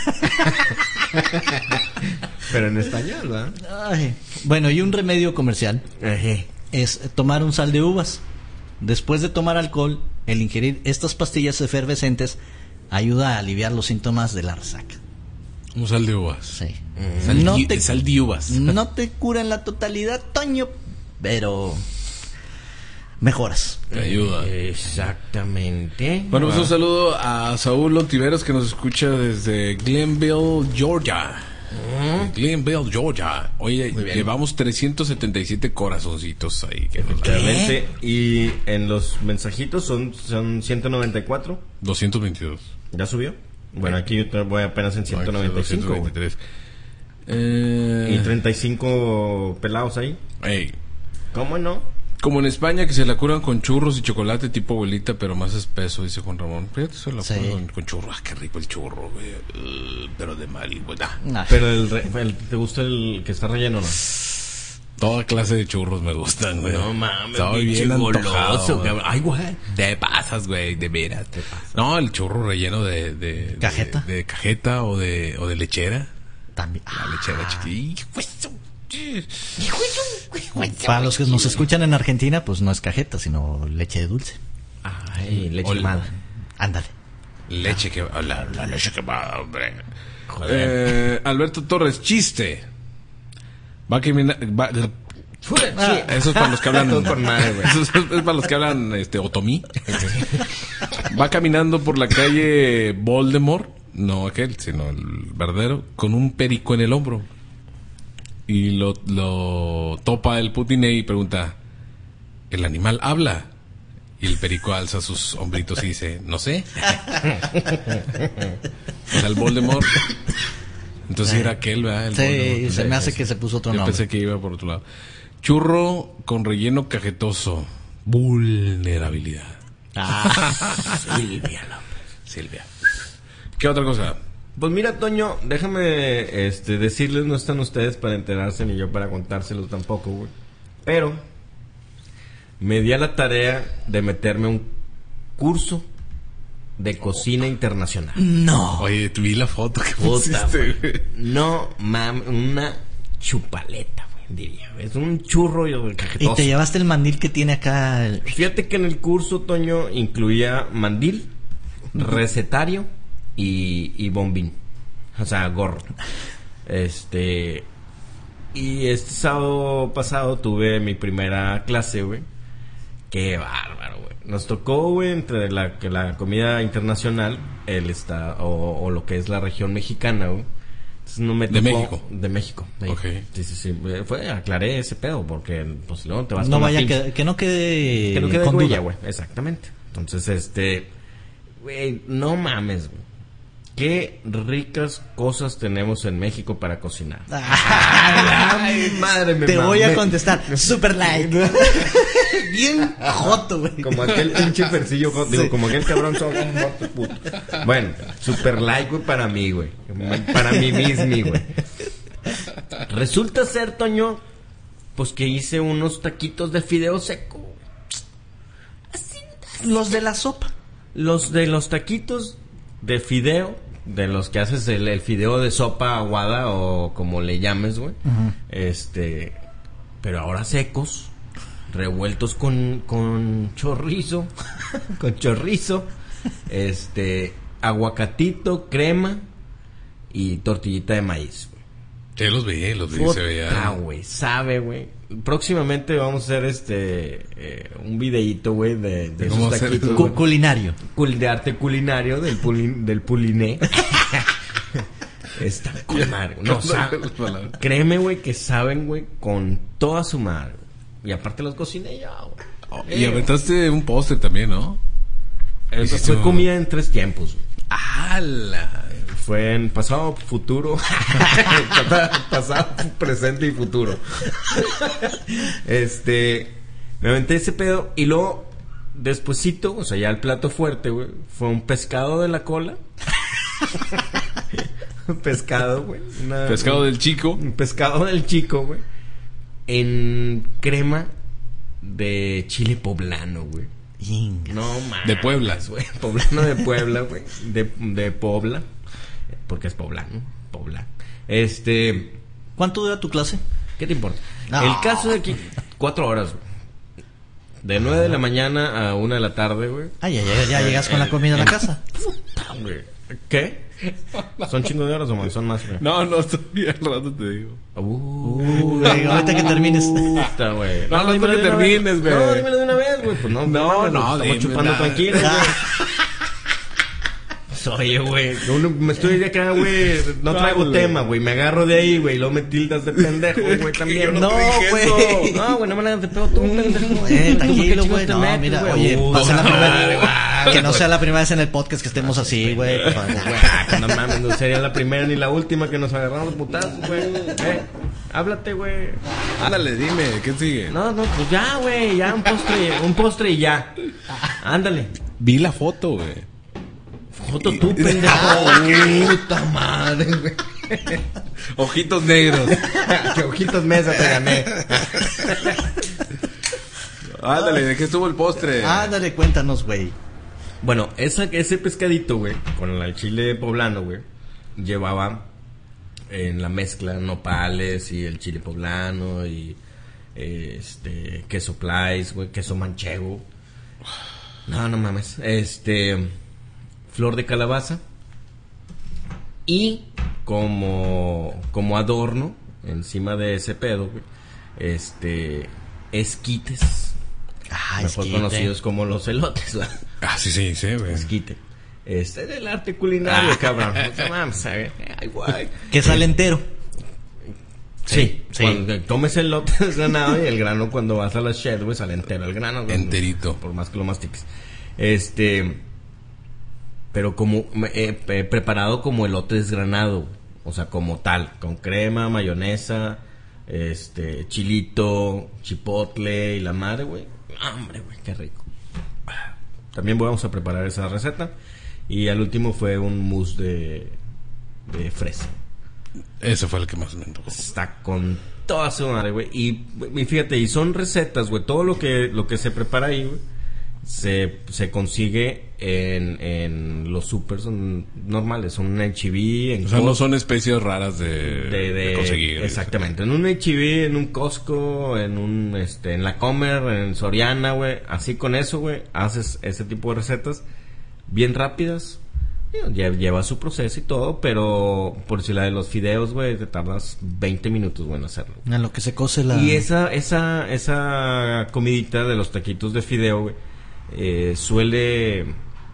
Pero en español, ¿verdad? Ay. Bueno, y un remedio comercial es tomar un sal de uvas. Después de tomar alcohol, el ingerir estas pastillas efervescentes ayuda a aliviar los síntomas de la resaca. Un sal de uvas. Sí. Sal de uvas. No te cura en la totalidad, Toño, pero mejoras. Te ayuda. Exactamente. Bueno, pues un saludo a Saúl Ontiveros que nos escucha desde Glenville, Georgia. Glenville, Georgia. Oye, llevamos 377 corazoncitos ahí. Efectivamente. Y en los mensajitos son 194. 222. ¿Ya subió? Bueno, aquí yo voy apenas en 195. 223. Y 35 pelados ahí. Ey. ¿Cómo no? Como en España, que se la curan con churros y chocolate tipo abuelita, pero más espeso, dice Juan Ramón. Fíjate, se la curan con churro. Ah, qué rico el churro, güey. Pero de marihuana. Pero ¿te gusta el que está relleno o no? Toda clase de churros me gustan, güey. No mames, estoy bien antojado. Ay, güey. Te pasas, güey, de veras. Te pasas. No, el churro relleno de ¿Cajeta? De cajeta o de lechera. También. La lechera chiquita. Para los que nos escuchan en Argentina, pues no es cajeta, sino leche de dulce. Ay, leche quemada. Ándale. Leche que la leche quemada, hombre. Alberto Torres, chiste. Va a caminar. Eso es para los que hablan. Eso es para los que hablan otomí. Va caminando por la calle Voldemort, no aquel, sino el verdadero, con un perico en el hombro. Y lo topa el putiné y pregunta: ¿el animal habla? Y el perico alza sus hombritos y dice: no sé. O sea, el Voldemort. Entonces era aquel, ¿verdad? Sí, se me hace que se puso otro nombre. Yo pensé que iba por otro lado. Churro con relleno cajetoso. Vulnerabilidad. Silvia. ¿Qué otra cosa? Pues mira, Toño, déjame decirles, no están ustedes para enterarse ni yo para contárselos tampoco, güey. Pero me di a la tarea de meterme a un curso de cocina internacional. No. Oye, vi la foto que pusiste, güey. No, mames, una chupaleta, güey, diría. Es un churro cajetoso. ¿Y te llevaste el mandil que tiene acá? Fíjate que en el curso, Toño, incluía mandil, recetario y bombín. O sea, gorro. Y este sábado pasado tuve mi primera clase, güey. Qué bárbaro, güey. Nos tocó, güey, entre la comida internacional, o lo que es la región mexicana, güey. Entonces no me tocó. ¿De México? De México. Ok. Sí. Aclaré ese pedo, porque pues luego te vas No con vaya, la que no quede. que no quede con huella, duda. güey. Exactamente. Entonces, güey, no mames, güey. Qué ricas cosas tenemos en México para cocinar. Ay, madre, te voy a contestar. Super like. Bien joto, güey. Como aquel pinche persillo, digo, Sí. como aquel cabrón son puto. Bueno, super like, güey, para mí, güey. Para mí mismo, güey. Resulta ser, Toño, pues que hice unos taquitos de fideo seco. Así, los de la sopa. Los de los taquitos de fideo, de los que haces el fideo de sopa aguada o como le llames, güey. Uh-huh. Pero ahora secos, revueltos con chorizo, aguacatito, crema y tortillita de maíz. Sí, los vi, se veía. Güey, sabe, güey. Próximamente vamos a hacer un videíto, güey, de esos taquitos, güey. Culinario. De arte culinario del puliné. Está con madre. No, créeme, güey, que saben, güey, con toda su madre. Y aparte los cociné yo, güey. Y aventaste un postre también, ¿no? Fue comida en 3 tiempos, güey. ¡Hala! Fue en pasado, futuro. Pasado, presente y futuro. Me aventé ese pedo. Y luego, despuesito, o sea, ya el plato fuerte, güey, fue un pescado de la cola. Un pescado, güey. Pescado del chico. Un pescado del chico, güey. En crema de chile poblano, güey. No mames. De Puebla, güey. Poblano de Puebla, güey. De Pobla. Porque es poblano. Pobla. ¿Cuánto dura tu clase? ¿Qué te importa? No. El caso de aquí, 4 horas, güey. De 9 de la mañana a 1 de la tarde, güey. Ya llegas con la comida a la casa. Puta, güey. ¿Qué? ¿Son chingo de horas o más? Son más, güey. No, todavía al rato te digo. Ahorita que termines. Puta, güey. No, dímelo que termines, güey. No, dímelo de una vez, güey. Pues no, estamos chupando tranquilos, güey. Oye, güey, me estoy de acá, güey, no traigo tema, güey, me agarro de ahí, güey, y luego me tildas de pendejo, güey, también. No, güey. No, güey, no me la hagas de pedo tú, pendejo. Tranquilo, güey, no, mira, oye, que no sea la primera vez en el podcast que estemos así, güey. No mames, no sería la primera ni la última que nos agarramos putazos, güey. Háblate, güey. Ándale, dime, ¿qué sigue? No, pues ya, güey, ya un postre y ya. Ándale. Vi la foto, güey. Foto tú, pendejo. Puta madre, güey. Ojitos negros. Que ojitos mesa te gané. Ándale, ¿de qué estuvo el postre? Ándale, cuéntanos, güey. Bueno, ese pescadito, güey, con el chile poblano, güey, llevaba en la mezcla nopales y el chile poblano y queso plies, güey, queso manchego. No mames. Flor de calabaza y como adorno encima de ese pedo, güey, esquites. Mejor conocidos como los elotes, ¿verdad? Sí, güey. Esquite. Es el arte culinario, cabrón. No mames, ¿sabes? Ay, guay. Que sale entero. Sí. Cuando comes el lote desgranado y el grano cuando vas a la shed, güey, sale entero el grano. Güey, enterito. Por más que lo mastiques. Pero como preparado como elote desgranado, o sea, como tal, con crema, mayonesa, chilito, chipotle y la madre, güey. Hombre, güey, qué rico. También vamos a preparar esa receta. Y al último fue un mousse de fresa. Ese fue el que más me antojó. Está con toda su madre, güey. Y fíjate, y son recetas, güey. Todo lo que se prepara ahí, güey, se consigue en los supers normales. Son en H-E-B, o sea, no son especies raras de conseguir. Exactamente. En un H-E-B, en un Costco, en la Comer, en Soriana, güey. Así con eso, güey, haces ese tipo de recetas bien rápidas. Lleva su proceso y todo, pero por si la de los fideos, güey, te tardas 20 minutos, güey, en hacerlo. En lo que se cose la... Y esa comidita de los taquitos de fideo, güey, suele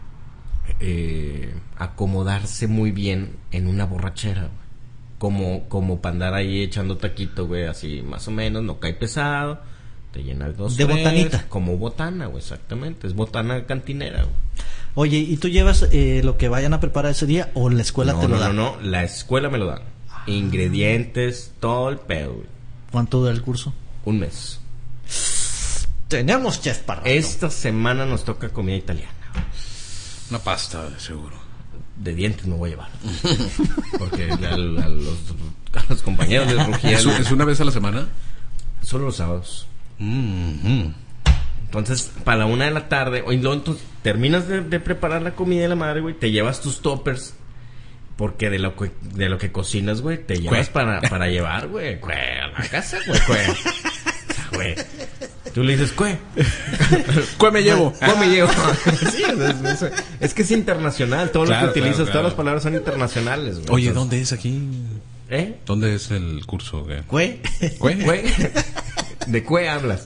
acomodarse muy bien en una borrachera, güey. Como para andar ahí echando taquito, güey, así más o menos, no cae pesado, te llena de dos, de tres, botanita. Como botana, güey, exactamente, es botana cantinera, güey. Oye, ¿y tú llevas lo que vayan a preparar ese día o la escuela te lo da? No, la escuela me lo da. Ingredientes, todo el pedo, güey. ¿Cuánto dura el curso? 1 mes. Tenemos chef para rato. Esta semana nos toca comida italiana. Una pasta, seguro. De dientes me voy a llevar. Porque a los compañeros de Rugía... ¿Es una vez a la semana? Solo los sábados. Mm-hmm. Entonces, para la 1 de la tarde, o entonces terminas de preparar la comida de la madre, güey, te llevas tus toppers, porque de lo que cocinas, güey, te llevas para llevar, güey, a la casa, güey. Tú le dices, ¿Cué me llevo? Sí, es que es internacional, todo lo que utilizas, todas las palabras son internacionales, güey. Oye, ¿dónde es aquí? ¿Dónde es el curso? ¿Cué? ¿De qué hablas?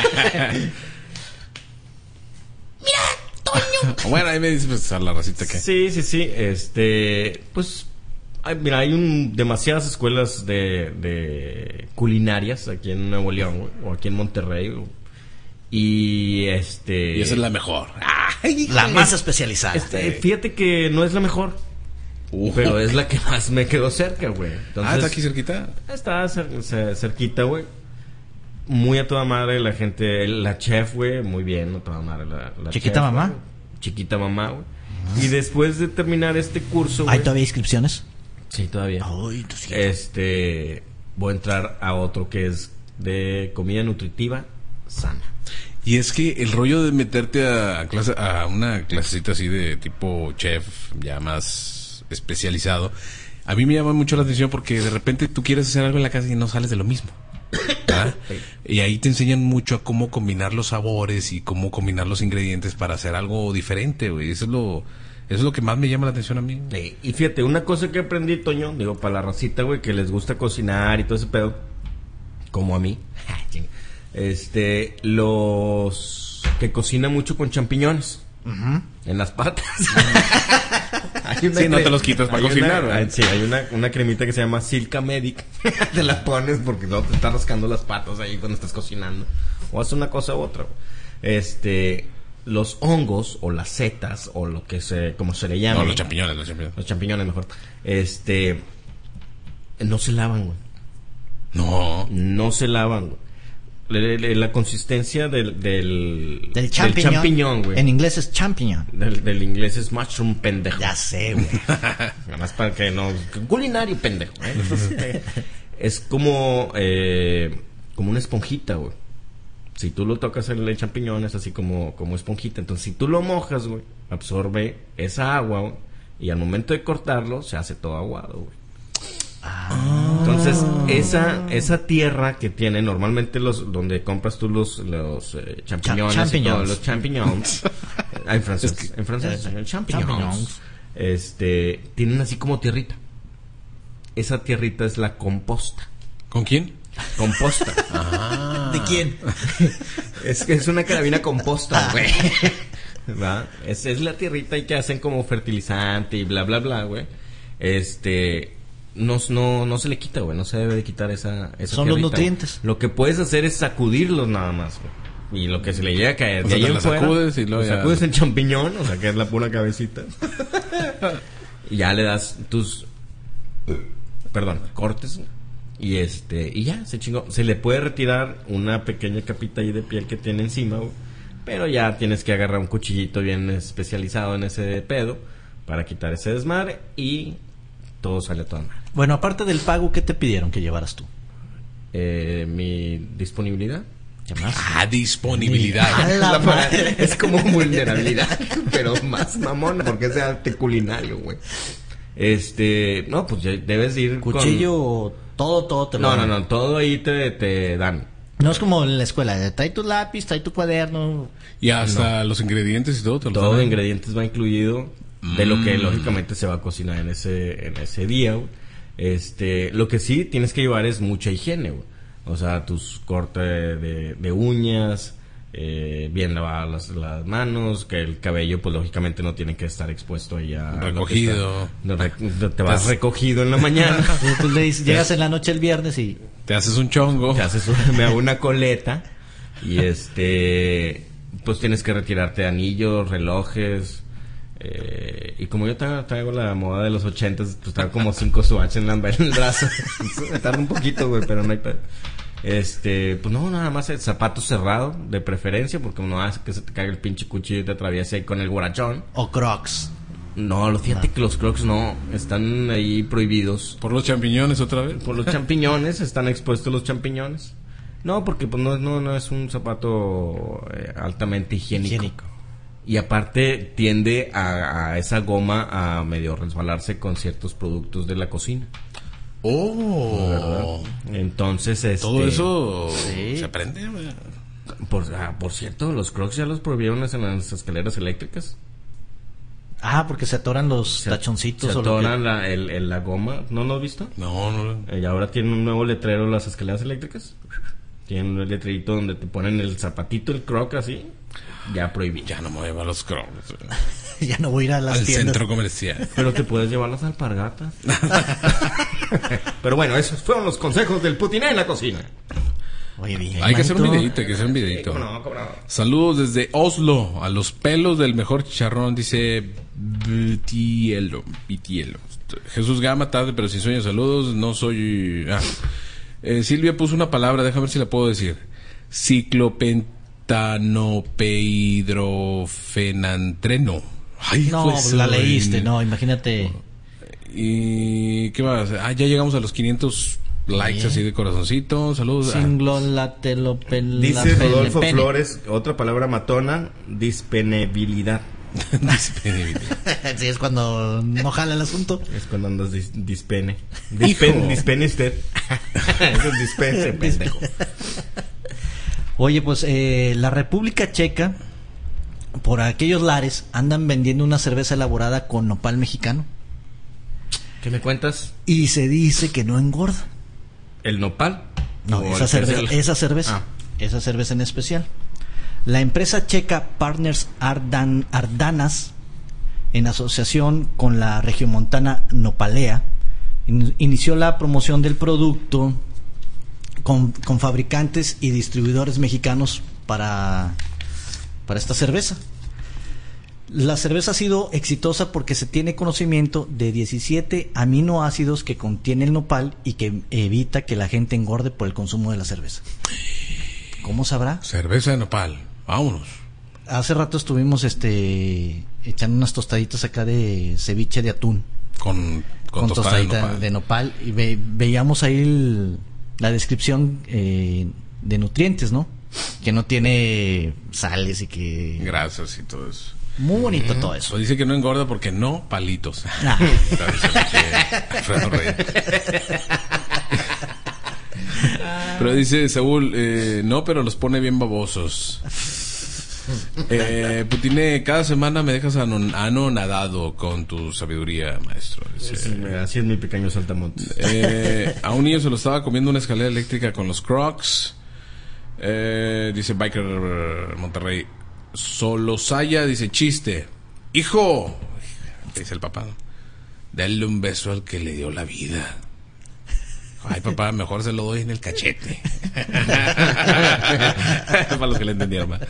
Mira, Toño. Bueno, ahí me dices pues, a la racita que... Sí. Pues, hay demasiadas escuelas de culinarias aquí en Nuevo León, güey, o aquí en Monterrey, güey. Y Y esa es la mejor. La más especializada. Fíjate que no es la mejor. Pero es la que más me quedó cerca, güey. Entonces, ¿está aquí cerquita? Está cerquita, güey. Muy a toda madre la gente, la chef, güey, muy bien, a toda madre la Chiquita chef, mamá. Güey. Chiquita mamá, güey. Y después de terminar este curso, ¿Hay güey, todavía inscripciones? Sí, todavía. Ay, voy a entrar a otro que es de comida nutritiva sana. Y es que el rollo de meterte a una clasecita así de tipo chef, ya más especializado, a mí me llama mucho la atención porque de repente tú quieres hacer algo en la casa y no sales de lo mismo. Sí. Y ahí te enseñan mucho a cómo combinar los sabores y cómo combinar los ingredientes para hacer algo diferente, güey. Eso es lo que más me llama la atención a mí. Sí. Y fíjate, una cosa que aprendí, Toño, digo, para la racita, güey, que les gusta cocinar y todo ese pedo, como a mí, los que cocinan mucho con champiñones. En las patas. Sí, no te los quitas para cocinar. Sí, hay una cremita que se llama Silca Medic. Te la pones porque no te estás rascando las patas ahí cuando estás cocinando. O haces una cosa u otra. Los hongos o las setas o lo que como se le llama. No, los champiñones. Los champiñones mejor. No se lavan, güey. No. No se lavan, güey. La consistencia del champiñón, güey. En inglés es champiñón. Del inglés es mushroom, pendejo. Ya sé, güey. Nada más para que no... Culinario, pendejo. Entonces, es como una esponjita, güey. Si tú lo tocas el champiñón es así como esponjita. Entonces, si tú lo mojas, güey, absorbe esa agua, güey, y al momento de cortarlo se hace todo aguado, güey. Entonces esa tierra que tiene normalmente donde compras tú los champiñones y todos los champiñones en francés champiñones tienen así como tierrita. Esa tierrita es la composta. ¿Con quién? Composta. ¿De quién? Es una carabina composta, güey. ¿Va? Es la tierrita y que hacen como fertilizante y bla bla bla, güey. No se le quita, güey, no se debe de quitar esa son tierrita, los nutrientes. Lo que puedes hacer es sacudirlos nada más, güey. Y lo que se le llega a caer o de sea, ahí en fuera, sacudes y luego sacudes el champiñón, o sea, que es la pura cabecita. Y ya le das cortes y y ya se chingó. Se le puede retirar una pequeña capita ahí de piel que tiene encima, güey, pero ya tienes que agarrar un cuchillito bien especializado en ese pedo para quitar ese desmadre y todo sale a toda madre. Bueno, aparte del pago, ¿qué te pidieron que llevaras tú? Mi disponibilidad. ¿Qué más? Disponibilidad. Es como vulnerabilidad, pero más mamona, porque es de arte culinario, güey. No, pues ya debes ir cuchillo, todo te lo dan. No, todo ahí te dan. No es como en la escuela, trae tu lápiz, trae tu cuaderno. Y hasta los ingredientes y todo. Todo ingredientes va incluido de lo que lógicamente se va a cocinar en ese día, güey. Lo que sí tienes que llevar es mucha higiene, güey. O sea, tus cortes de uñas, bien lavadas las manos, que el cabello pues lógicamente no tiene que estar expuesto ahí a recogido. Te vas recogido en la mañana. Tú le dices, llegas en la noche el viernes y te haces un chongo. Me hago una coleta y pues tienes que retirarte anillos, relojes. Y como yo traigo la moda de los 80s, pues traigo como 5 swatches en el brazo. Me tarda un poquito, güey, pero no hay pedo. Pues no, nada más el zapato cerrado, de preferencia, porque no hace que se te caiga el pinche cuchillo y te atraviese ahí con el guarachón. O Crocs. No, fíjate que los Crocs no, están ahí prohibidos. ¿Por los champiñones otra vez? Por los champiñones, están expuestos los champiñones. No, porque pues no es un zapato altamente higiénico. Y aparte tiende a esa goma a medio resbalarse con ciertos productos de la cocina. Oh, ¿verdad? Entonces todo eso se aprende. Por cierto, los Crocs ya los prohibieron en las escaleras eléctricas. Porque se atoran los tachoncitos. Se atoran la goma. ¿No lo has visto? No. Y ahora tienen un nuevo letrero las escaleras eléctricas. Tienen un letrerito donde te ponen el zapatito, el Croc así. Ya prohibí. Ya no me voy a llevar los Crocs. Ya no voy a ir a las tiendas. Centro comercial. Pero te puedes llevar las alpargatas. Pero bueno, esos fueron los consejos del putiné en la cocina. Oye, bien. Hay que hacer un videito, ¿Cómo no? Saludos desde Oslo, a los pelos del mejor chicharrón, dice Vitielo. Jesús Gama, tarde pero sin sueño, saludos, no soy... Silvia puso una palabra, déjame ver si la puedo decir. Ciclopentanopehidrofenantreno. Ay, no, la leíste, no, imagínate. ¿Y qué más? Ya llegamos a los 500 likes así de corazoncito. Saludos. Dice Rodolfo Flores, otra palabra matona, disponibilidad. Sí, es cuando no jala el asunto. Es cuando andas dispene usted. Eso es dispense, pendejo. Oye, pues la República Checa, por aquellos lares, andan vendiendo una cerveza elaborada con nopal mexicano. ¿Qué me cuentas? Y se dice que no engorda. ¿El nopal? No, esa cerveza en especial. La empresa checa Partners Ardanas, en asociación con la regiomontana Nopalea, inició la promoción del producto con fabricantes y distribuidores mexicanos para esta cerveza. La cerveza ha sido exitosa porque se tiene conocimiento de 17 aminoácidos que contiene el nopal y que evita que la gente engorde por el consumo de la cerveza. ¿Cómo sabrá? Cerveza de nopal. Vámonos. Hace rato estuvimos echando unas tostaditas acá de ceviche de atún. Con tostadita de nopal. Y veíamos ahí la descripción de nutrientes, ¿no? Que no tiene sales y que... grasas y todo eso. Muy bonito todo eso. Pues dice que no engorda porque no palitos. Pero dice Saúl, no, pero los pone bien babosos. Putine, cada semana me dejas anonadado con tu sabiduría, maestro. Así es mi pequeño saltamontes. A un niño se lo estaba comiendo una escalera eléctrica con los Crocs. Dice Biker Monterrey. Solosaya dice, chiste. Hijo, dice el papá, dale un beso al que le dio la vida. Ay, papá, mejor se lo doy en el cachete. Para los que le entendieron más.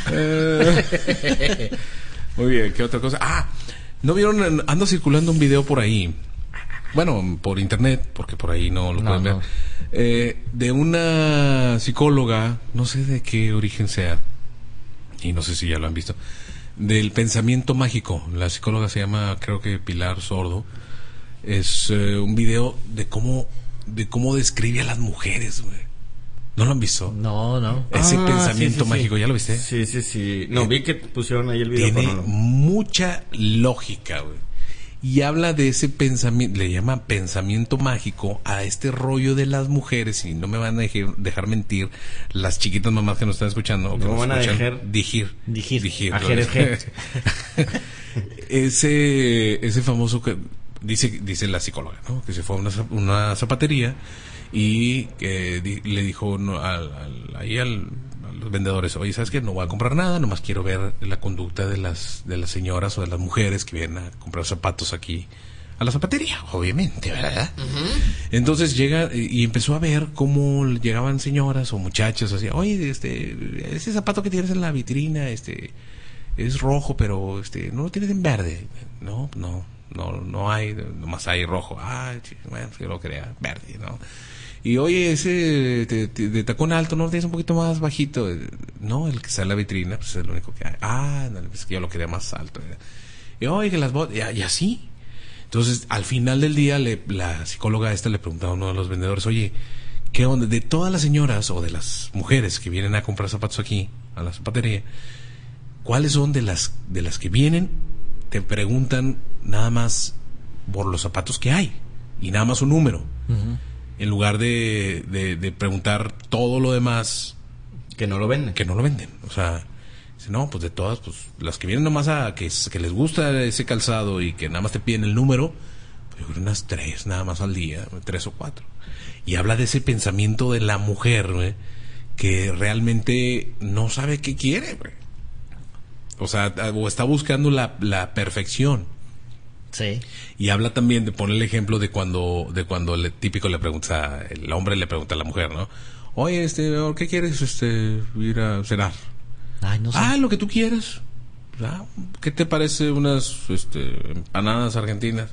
Muy bien, ¿qué otra cosa? ¿no vieron? Anda circulando un video por ahí. Bueno, por internet, porque por ahí no lo pueden ver. De una psicóloga, no sé de qué origen sea, y no sé si ya lo han visto, del pensamiento mágico. La psicóloga se llama, creo que Pilar Sordo. Es un video de cómo describe a las mujeres, güey. ¿No lo han visto? No. Ese pensamiento mágico, ¿ya lo viste? Sí. No, vi que pusieron ahí el video. Tiene mucha lógica, güey. Y habla de ese pensamiento, le llama pensamiento mágico a este rollo de las mujeres, y no me van a dejar mentir las chiquitas mamás que nos están escuchando. No van a dejar Dijir. Ese famoso que dice la psicóloga, ¿no? Que se fue a una zapatería y le dijo ahí a los vendedores, oye, ¿sabes qué? No voy a comprar nada, nomás quiero ver la conducta de las señoras o de las mujeres que vienen a comprar zapatos aquí a la zapatería, obviamente, ¿verdad? Uh-huh. Entonces llega y empezó a ver cómo llegaban señoras o muchachos así, oye, ese zapato que tienes en la vitrina, es rojo, pero no lo tienes en verde. No hay, nomás hay rojo. Bueno, yo lo quería verde, ¿no? Y oye, ese de tacón alto, ¿no lo tienes un poquito más bajito? No, el que sale en la vitrina, pues es el único que hay. No, es que yo lo quería más alto. Y oye, que las botas, y así. Entonces, al final del día, la psicóloga le preguntaba a uno de los vendedores, oye, ¿qué onda? De todas las señoras o de las mujeres que vienen a comprar zapatos aquí, a la zapatería, ¿cuáles son de las que vienen? Te preguntan nada más por los zapatos que hay y nada más un número. Uh-huh. En lugar de preguntar todo lo demás que no lo venden. O sea, no, pues de todas, pues las que vienen nomás a que les gusta ese calzado y que nada más te piden el número, pues yo creo unas 3 nada más al día, 3 o 4. Y habla de ese pensamiento de la mujer, güey, que realmente no sabe qué quiere, güey. O sea, o está buscando la perfección. Sí. Y habla también de poner el ejemplo de cuando típico le pregunta, el hombre le pregunta a la mujer, ¿no? Oye, ¿qué quieres ir a cenar? Ay, no sé. Lo que tú quieras. ¿Qué te parece unas empanadas argentinas?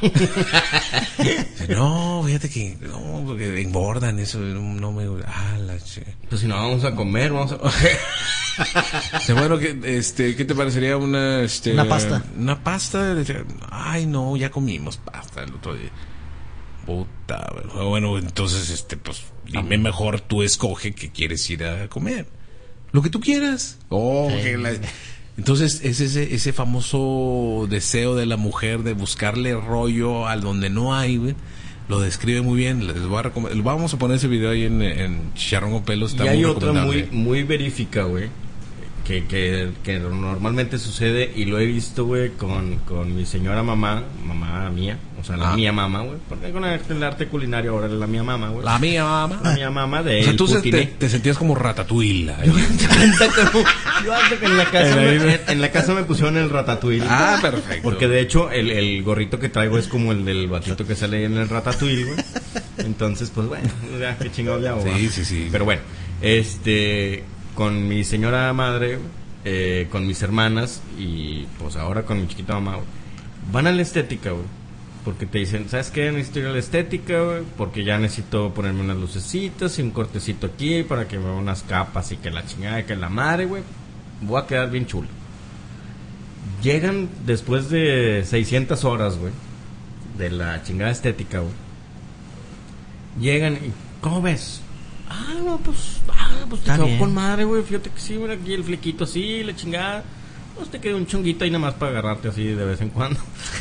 No, fíjate que no, porque engordan, eso no me gusta. Pues si no vamos a comer. Bueno, ¿qué te parecería una pasta? Una pasta. Ay, no, ya comimos pasta el otro día. Puta, bueno, entonces pues dime mejor, tú escoge qué quieres ir a comer. Lo que tú quieras. Entonces es ese famoso deseo de la mujer de buscarle rollo al donde no hay, güey. Lo describe muy bien. Les voy a vamos a poner ese video ahí en Chicharrón con Pelos. Está y hay otra muy verífica, güey, que normalmente sucede, y lo he visto, güey, con mi señora mamá mía, o sea, la mía mamá, güey, porque con el arte culinario ahora es la mía mamá, güey. La mía mamá de... O sea, tú te sentías como Ratatouille. Yo antes que en la casa me pusieron el Ratatouille. Perfecto. Porque de hecho el gorrito que traigo es como el del batito que sale en el Ratatouille, güey. Entonces, pues bueno, ya, qué chingados le hago. Sí. Pero bueno, con mi señora madre, con mis hermanas y pues ahora con mi chiquita mamá, güey, van a la estética, güey, porque te dicen, ¿sabes qué? Necesito ir a la estética, güey, porque ya necesito ponerme unas lucecitas y un cortecito aquí para que me vea unas capas y que la chingada y que la madre, güey. Voy a quedar bien chulo. Llegan después de 600 horas, güey, de la chingada estética, güey. Llegan y, ¿cómo ves? No, pues te quedó con madre, güey. Fíjate que sí, mira aquí el flequito así, la chingada. Pues te quedó un chonguito ahí nada más para agarrarte así de vez en cuando.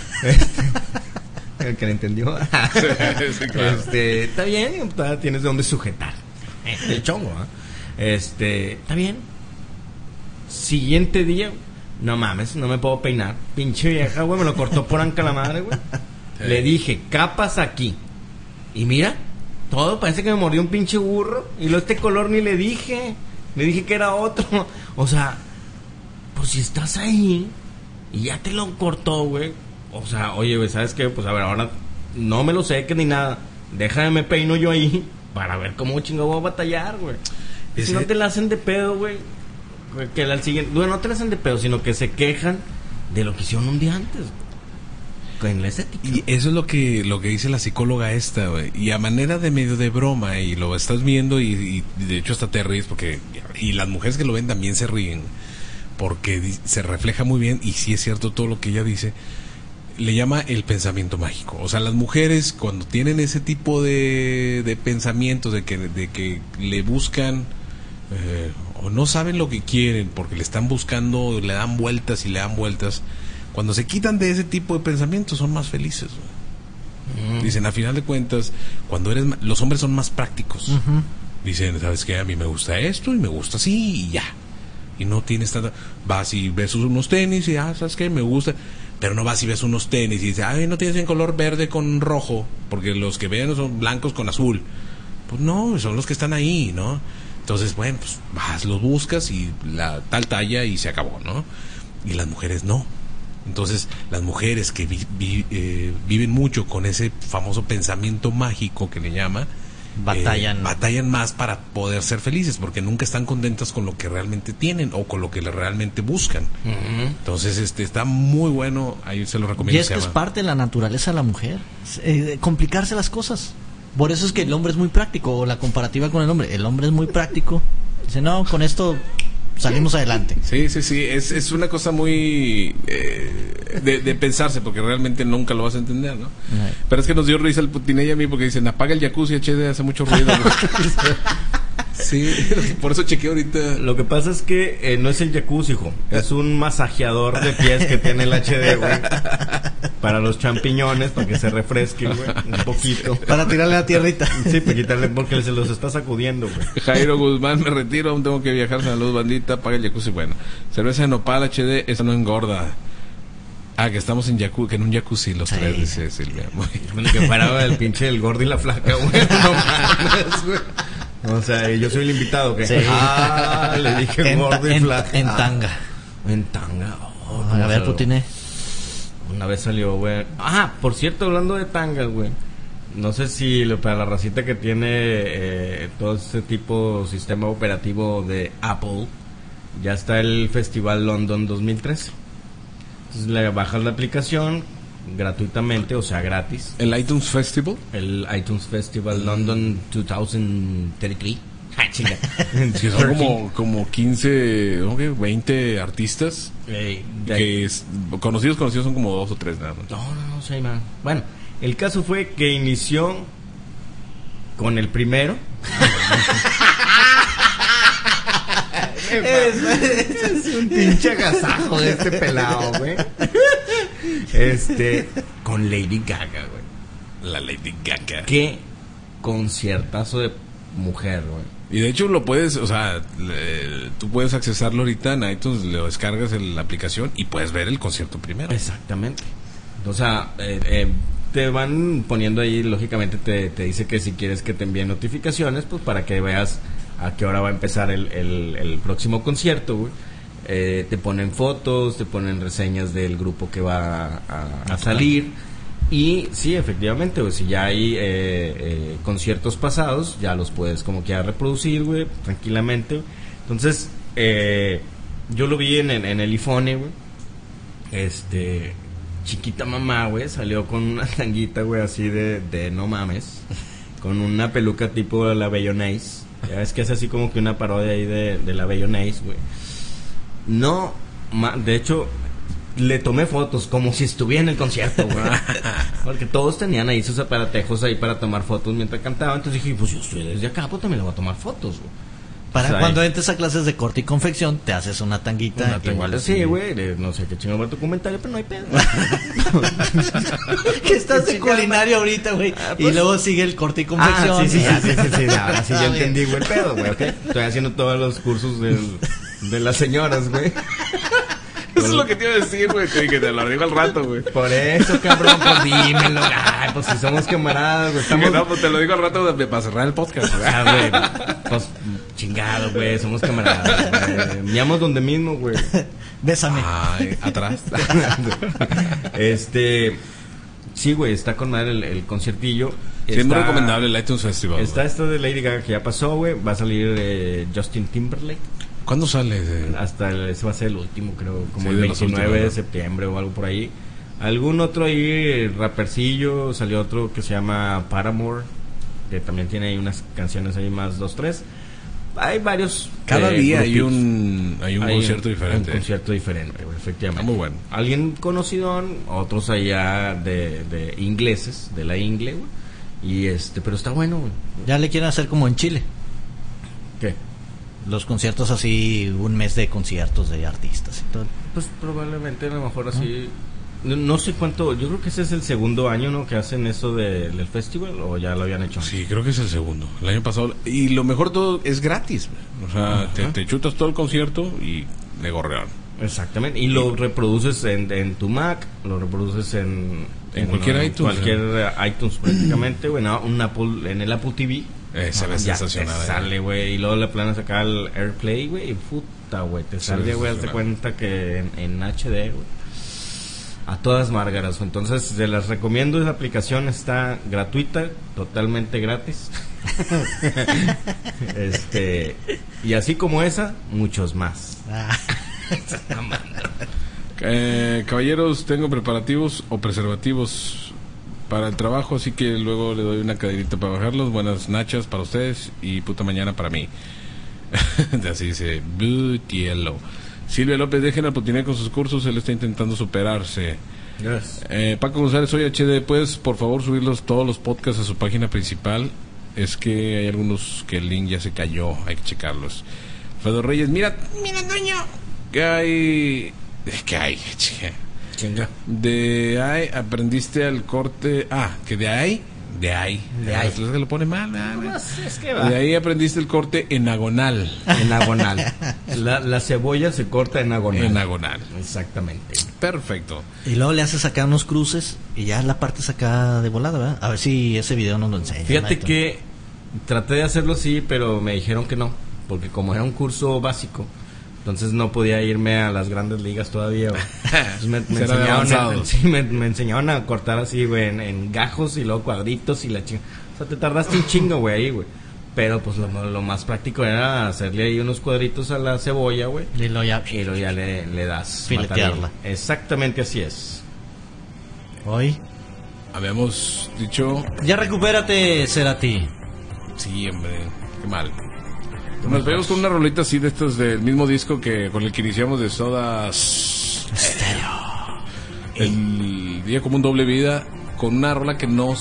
El que le entendió. Sí, claro. Está bien, tienes de dónde sujetar el chongo, ¿eh? Está bien. Siguiente día, no mames, no me puedo peinar. Pinche vieja, güey, me lo cortó por anca la madre, güey. Sí. Le dije, capas aquí. Y mira, todo parece que me mordió un pinche burro. Y luego este color ni le dije. Le dije que era otro. O sea, pues si estás ahí y ya te lo cortó, güey. O sea, oye, güey, ¿sabes qué? Pues a ver, ahora no me lo seques ni nada. Déjame me peino yo ahí para ver cómo chingo voy a batallar, güey. Si no te la hacen de pedo, güey. Que al siguiente, bueno, no te la hacen de pedo, sino que se quejan de lo que hicieron un día antes, güey. En la estética. Y eso es lo que dice la psicóloga esta, güey. Y a manera de medio de broma, y lo estás viendo, y de hecho hasta te ríes, porque. Y las mujeres que lo ven también se ríen. Porque se refleja muy bien, y sí es cierto todo lo que ella dice. Le llama el pensamiento mágico. O sea, las mujeres cuando tienen ese tipo de pensamientos de que le buscan o no saben lo que quieren porque le están buscando, le dan vueltas y le dan vueltas, cuando se quitan de ese tipo de pensamientos son más felices. Dicen, a final de cuentas, cuando los hombres son más prácticos. Dicen, ¿sabes qué? A mí me gusta esto y me gusta así y ya. Y no tienes tanta... Vas y ves unos tenis y ¿sabes qué? Me gusta... Pero no vas y ves unos tenis y dices, no tienes en color verde con rojo, porque los que ven son blancos con azul. Pues no, son los que están ahí, ¿no? Entonces, bueno, pues vas, los buscas y la tal talla y se acabó, ¿no? Y las mujeres no. Entonces, las mujeres que viven mucho con ese famoso pensamiento mágico que le llama, batallan más para poder ser felices, porque nunca están contentas con lo que realmente tienen o con lo que realmente buscan. Entonces está muy bueno, ahí se lo recomiendo. Y es que es parte de la naturaleza de la mujer, complicarse las cosas. Por eso es que el hombre es muy práctico, o la comparativa con el hombre es muy práctico. Dice, no, con esto salimos adelante. Sí, es una cosa muy de pensarse, porque realmente nunca lo vas a entender, ¿no? Pero es que nos dio risa el Putinella y a mí, porque dicen, apaga el jacuzzi HD, hace mucho ruido. Sí, por eso chequeé ahorita. Lo que pasa es que no es el jacuzzi, hijo, es un masajeador de pies que tiene el HD, güey, para los champiñones, para que se refresque, güey, un poquito. Para tirarle la tierrita. Sí, para quitarle, porque se los está sacudiendo, güey. Jairo Guzmán, me retiro, aún tengo que viajar. Saludos, bandita, apaga el jacuzzi. Bueno, cerveza de nopal HD, esa no engorda. Que estamos en un jacuzzi los tres, dice Silvia. Bueno, que fuera el pinche el gordo y la flaca, güey, no mames, güey. O sea, yo soy el invitado, ¿qué? Sí. Le dije gordo y flaca. En tanga. En tanga. A ver, Putine. Una vez salió, güey. Por cierto, hablando de tangas, güey. No sé si para la racita que tiene todo este tipo de sistema operativo de Apple, ya está el Festival London 2013. Entonces le bajas la aplicación gratuitamente, o sea, gratis. ¿El iTunes Festival? El iTunes Festival London 2033. Chinga. Sí, son como 15, 20 artistas. Que conocidos son como 2 o 3 nada más. No sé, man. Bueno, el caso fue que inició con el primero. Es un pinche agasajo de este pelado, güey. Con Lady Gaga, güey. La Lady Gaga. Qué conciertazo de mujer, güey. Y de hecho lo puedes, o sea, tú puedes accesarlo ahorita en iTunes, lo descargas en la aplicación y puedes ver el concierto primero. Exactamente. O sea, te van poniendo ahí, lógicamente te dice que si quieres que te envíen notificaciones, pues para que veas a qué hora va a empezar el próximo concierto, güey. Te ponen fotos, te ponen reseñas del grupo que va a salir. Y sí, efectivamente, güey, si ya hay conciertos pasados, ya los puedes como que reproducir, güey, tranquilamente. Entonces, yo lo vi en el iPhone, güey. chiquita mamá, güey, salió con una tanguita, güey, así de no mames, con una peluca tipo la Bellonese. Ya ves que es así como que una parodia ahí de la Bellonese, güey. No, de hecho, le tomé fotos como si estuviera en el concierto, güey. Porque todos tenían ahí sus aparatejos ahí para tomar fotos mientras cantaba. Entonces dije, pues yo estoy desde acá, pues también le voy a tomar fotos, güey. Para o sea, cuando entres a clases de corte y confección, te haces una tanguita. Igual así, güey. No sé qué chingón va tu comentario, pero no hay pedo. Que estás de culinario ahorita, güey. Pues, y luego sigue el corte y confección. Sí. Ahora sí ya entendí, güey, el pedo, güey, ¿ok? Estoy haciendo todos los cursos de las señoras, güey. Eso es lo que te iba a decir, güey, que te lo digo al rato, güey. Por eso, cabrón, pues dímelo. Ay, pues si somos camaradas, güey. Estamos... No, pues te lo digo al rato para cerrar el podcast, güey. Güey, pues chingado, güey, somos camaradas, güey. Miamos donde mismo, güey. Bésame. Ay, atrás. Sí, güey, está con madre el conciertillo. Sí, es muy recomendable el iTunes Festival. Está esto de Lady Gaga que ya pasó, güey. Va a salir Justin Timberlake. ¿Cuándo sale? Ese va a ser el último, creo, como el 29 de septiembre o algo por ahí. Algún otro ahí, rapercillo, salió otro que se llama Paramore, que también tiene ahí unas canciones ahí más 2-3. Hay varios. Cada día hay un concierto diferente. Un concierto diferente, efectivamente. Está muy bueno. Alguien conocido, otros allá de ingleses, de la ingle, güey. Y pero está bueno, güey. Ya le quieren hacer como en Chile. ¿Qué? Los conciertos así, un mes de conciertos de artistas y todo. Pues probablemente a lo mejor así. No sé cuánto, yo creo que ese es el segundo año, ¿no? Que hacen eso del festival, o ya lo habían hecho. Sí, creo que es el segundo, el año pasado. Y lo mejor de todo es gratis, o sea, te chutas todo el concierto y le gorrean. Exactamente, y lo reproduces en tu Mac, lo reproduces en cualquier iTunes. Cualquier iTunes prácticamente, güey, en el Apple TV. Se ve sensacional. Te sale, güey, y luego le planes acá el AirPlay, güey, y puta, güey, te sale, güey, hazte cuenta que en HD, güey. A todas márgaras. Entonces se las recomiendo. Esa aplicación está gratuita, totalmente gratis. Y así como esa, muchos más. Caballeros, tengo preparativos o preservativos para el trabajo, así que luego le doy una cadenita para bajarlos. Buenas nachas para ustedes y puta mañana para mí. Así dice Butielo. Silvia López, dejen al Putiné con sus cursos, él está intentando superarse. Yes. Paco González, soy HD, ¿puedes por favor subirlos todos los podcasts a su página principal? Es que hay algunos que el link ya se cayó, hay que checarlos. Fedor Reyes, mira, Toño. ¿qué hay? Chinga. De ahí aprendiste al corte, que de ahí. Es que lo pone mal. Es que va. De ahí aprendiste el corte en agonal. En agonal. La cebolla se corta en agonal. En agonal. Exactamente. Perfecto. Y luego le haces acá unos cruces y ya la parte acá de volada, ¿verdad? A ver si ese video nos lo enseña. Fíjate que traté de hacerlo así, pero me dijeron que no. Porque como era un curso básico, entonces no podía irme a las grandes ligas todavía, güey. Entonces me enseñaron a cortar así, güey, en gajos y luego cuadritos y la chinga. O sea, te tardaste un chingo, güey, ahí, güey. Pero pues lo más práctico era hacerle ahí unos cuadritos a la cebolla, güey. Y luego ya le das. Filetearla. Exactamente así es. Hoy habíamos dicho... Ya recupérate, Cerati. Sí, hombre, qué mal. Nos vemos con una rolita así de estas del mismo disco que con el que iniciamos de Soda Stereo. El Día como un doble vida, con una rola que no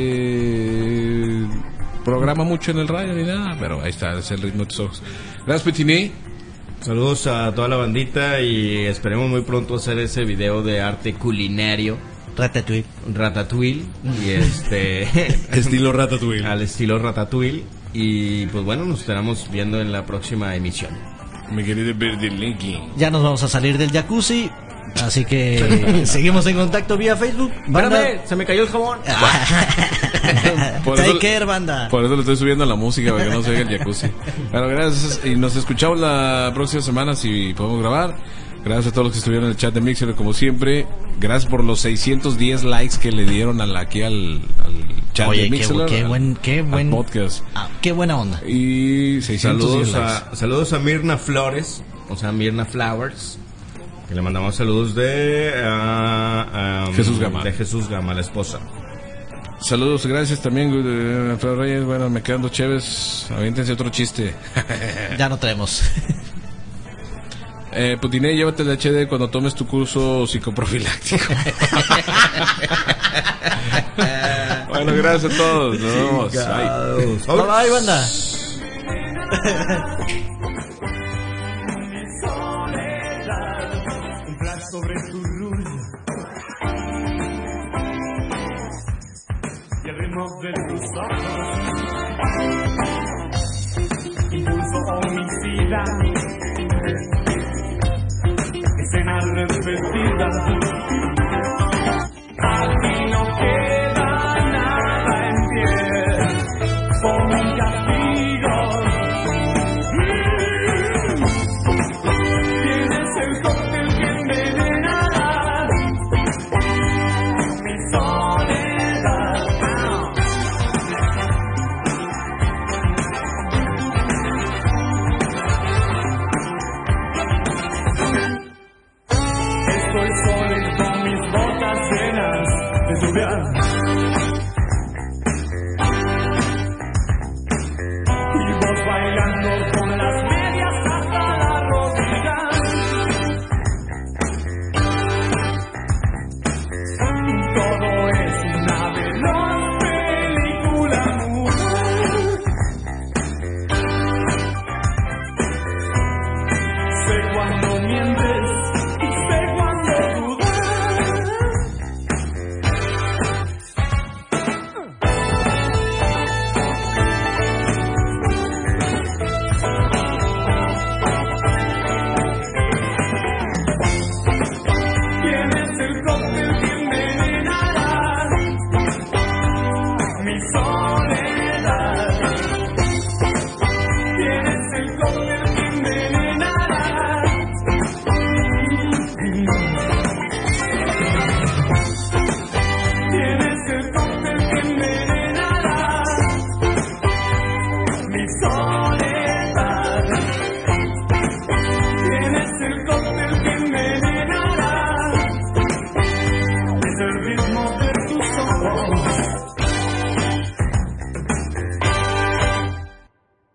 se programa mucho en el radio ni nada, pero ahí está, es el ritmo de tus ojos. Gracias, Petiné. Saludos a toda la bandita y esperemos muy pronto hacer ese video de arte culinario. Ratatouille y estilo Ratatouille. Al estilo Ratatouille. Y pues bueno, nos estaremos viendo en la próxima emisión. Mi querido Verdelinki. Ya nos vamos a salir del jacuzzi, así que seguimos en contacto vía Facebook. Espérame, se me cayó el jabón. Take care, banda. Por eso le estoy subiendo la música para que no se oiga el jacuzzi. Bueno, gracias y nos escuchamos la próxima semana si podemos grabar. Gracias a todos los que estuvieron en el chat de Mixer, como siempre. Gracias por los 610 likes que le dieron aquí al chat de Mixer. Qué buen podcast. Qué buena onda. Y 610 saludos a Mirna Flores, o sea, Mirna Flowers. Que le mandamos saludos de Jesús Gama. De Jesús Gama, la esposa. Saludos, gracias también, Alfredo Reyes. Bueno, me quedan 2 cheves. Aviéntense otro chiste. Ya no traemos. Putiné, llévate el HD cuando tomes tu curso psicoprofiláctico. Bueno, gracias a todos. Nos vemos. Bye bye, banda. Un plan sobre tu rullo y el ritmo de tus ojos, impulso homicida, escena repetida. Aquí no queda nada en pie, pon un castillo.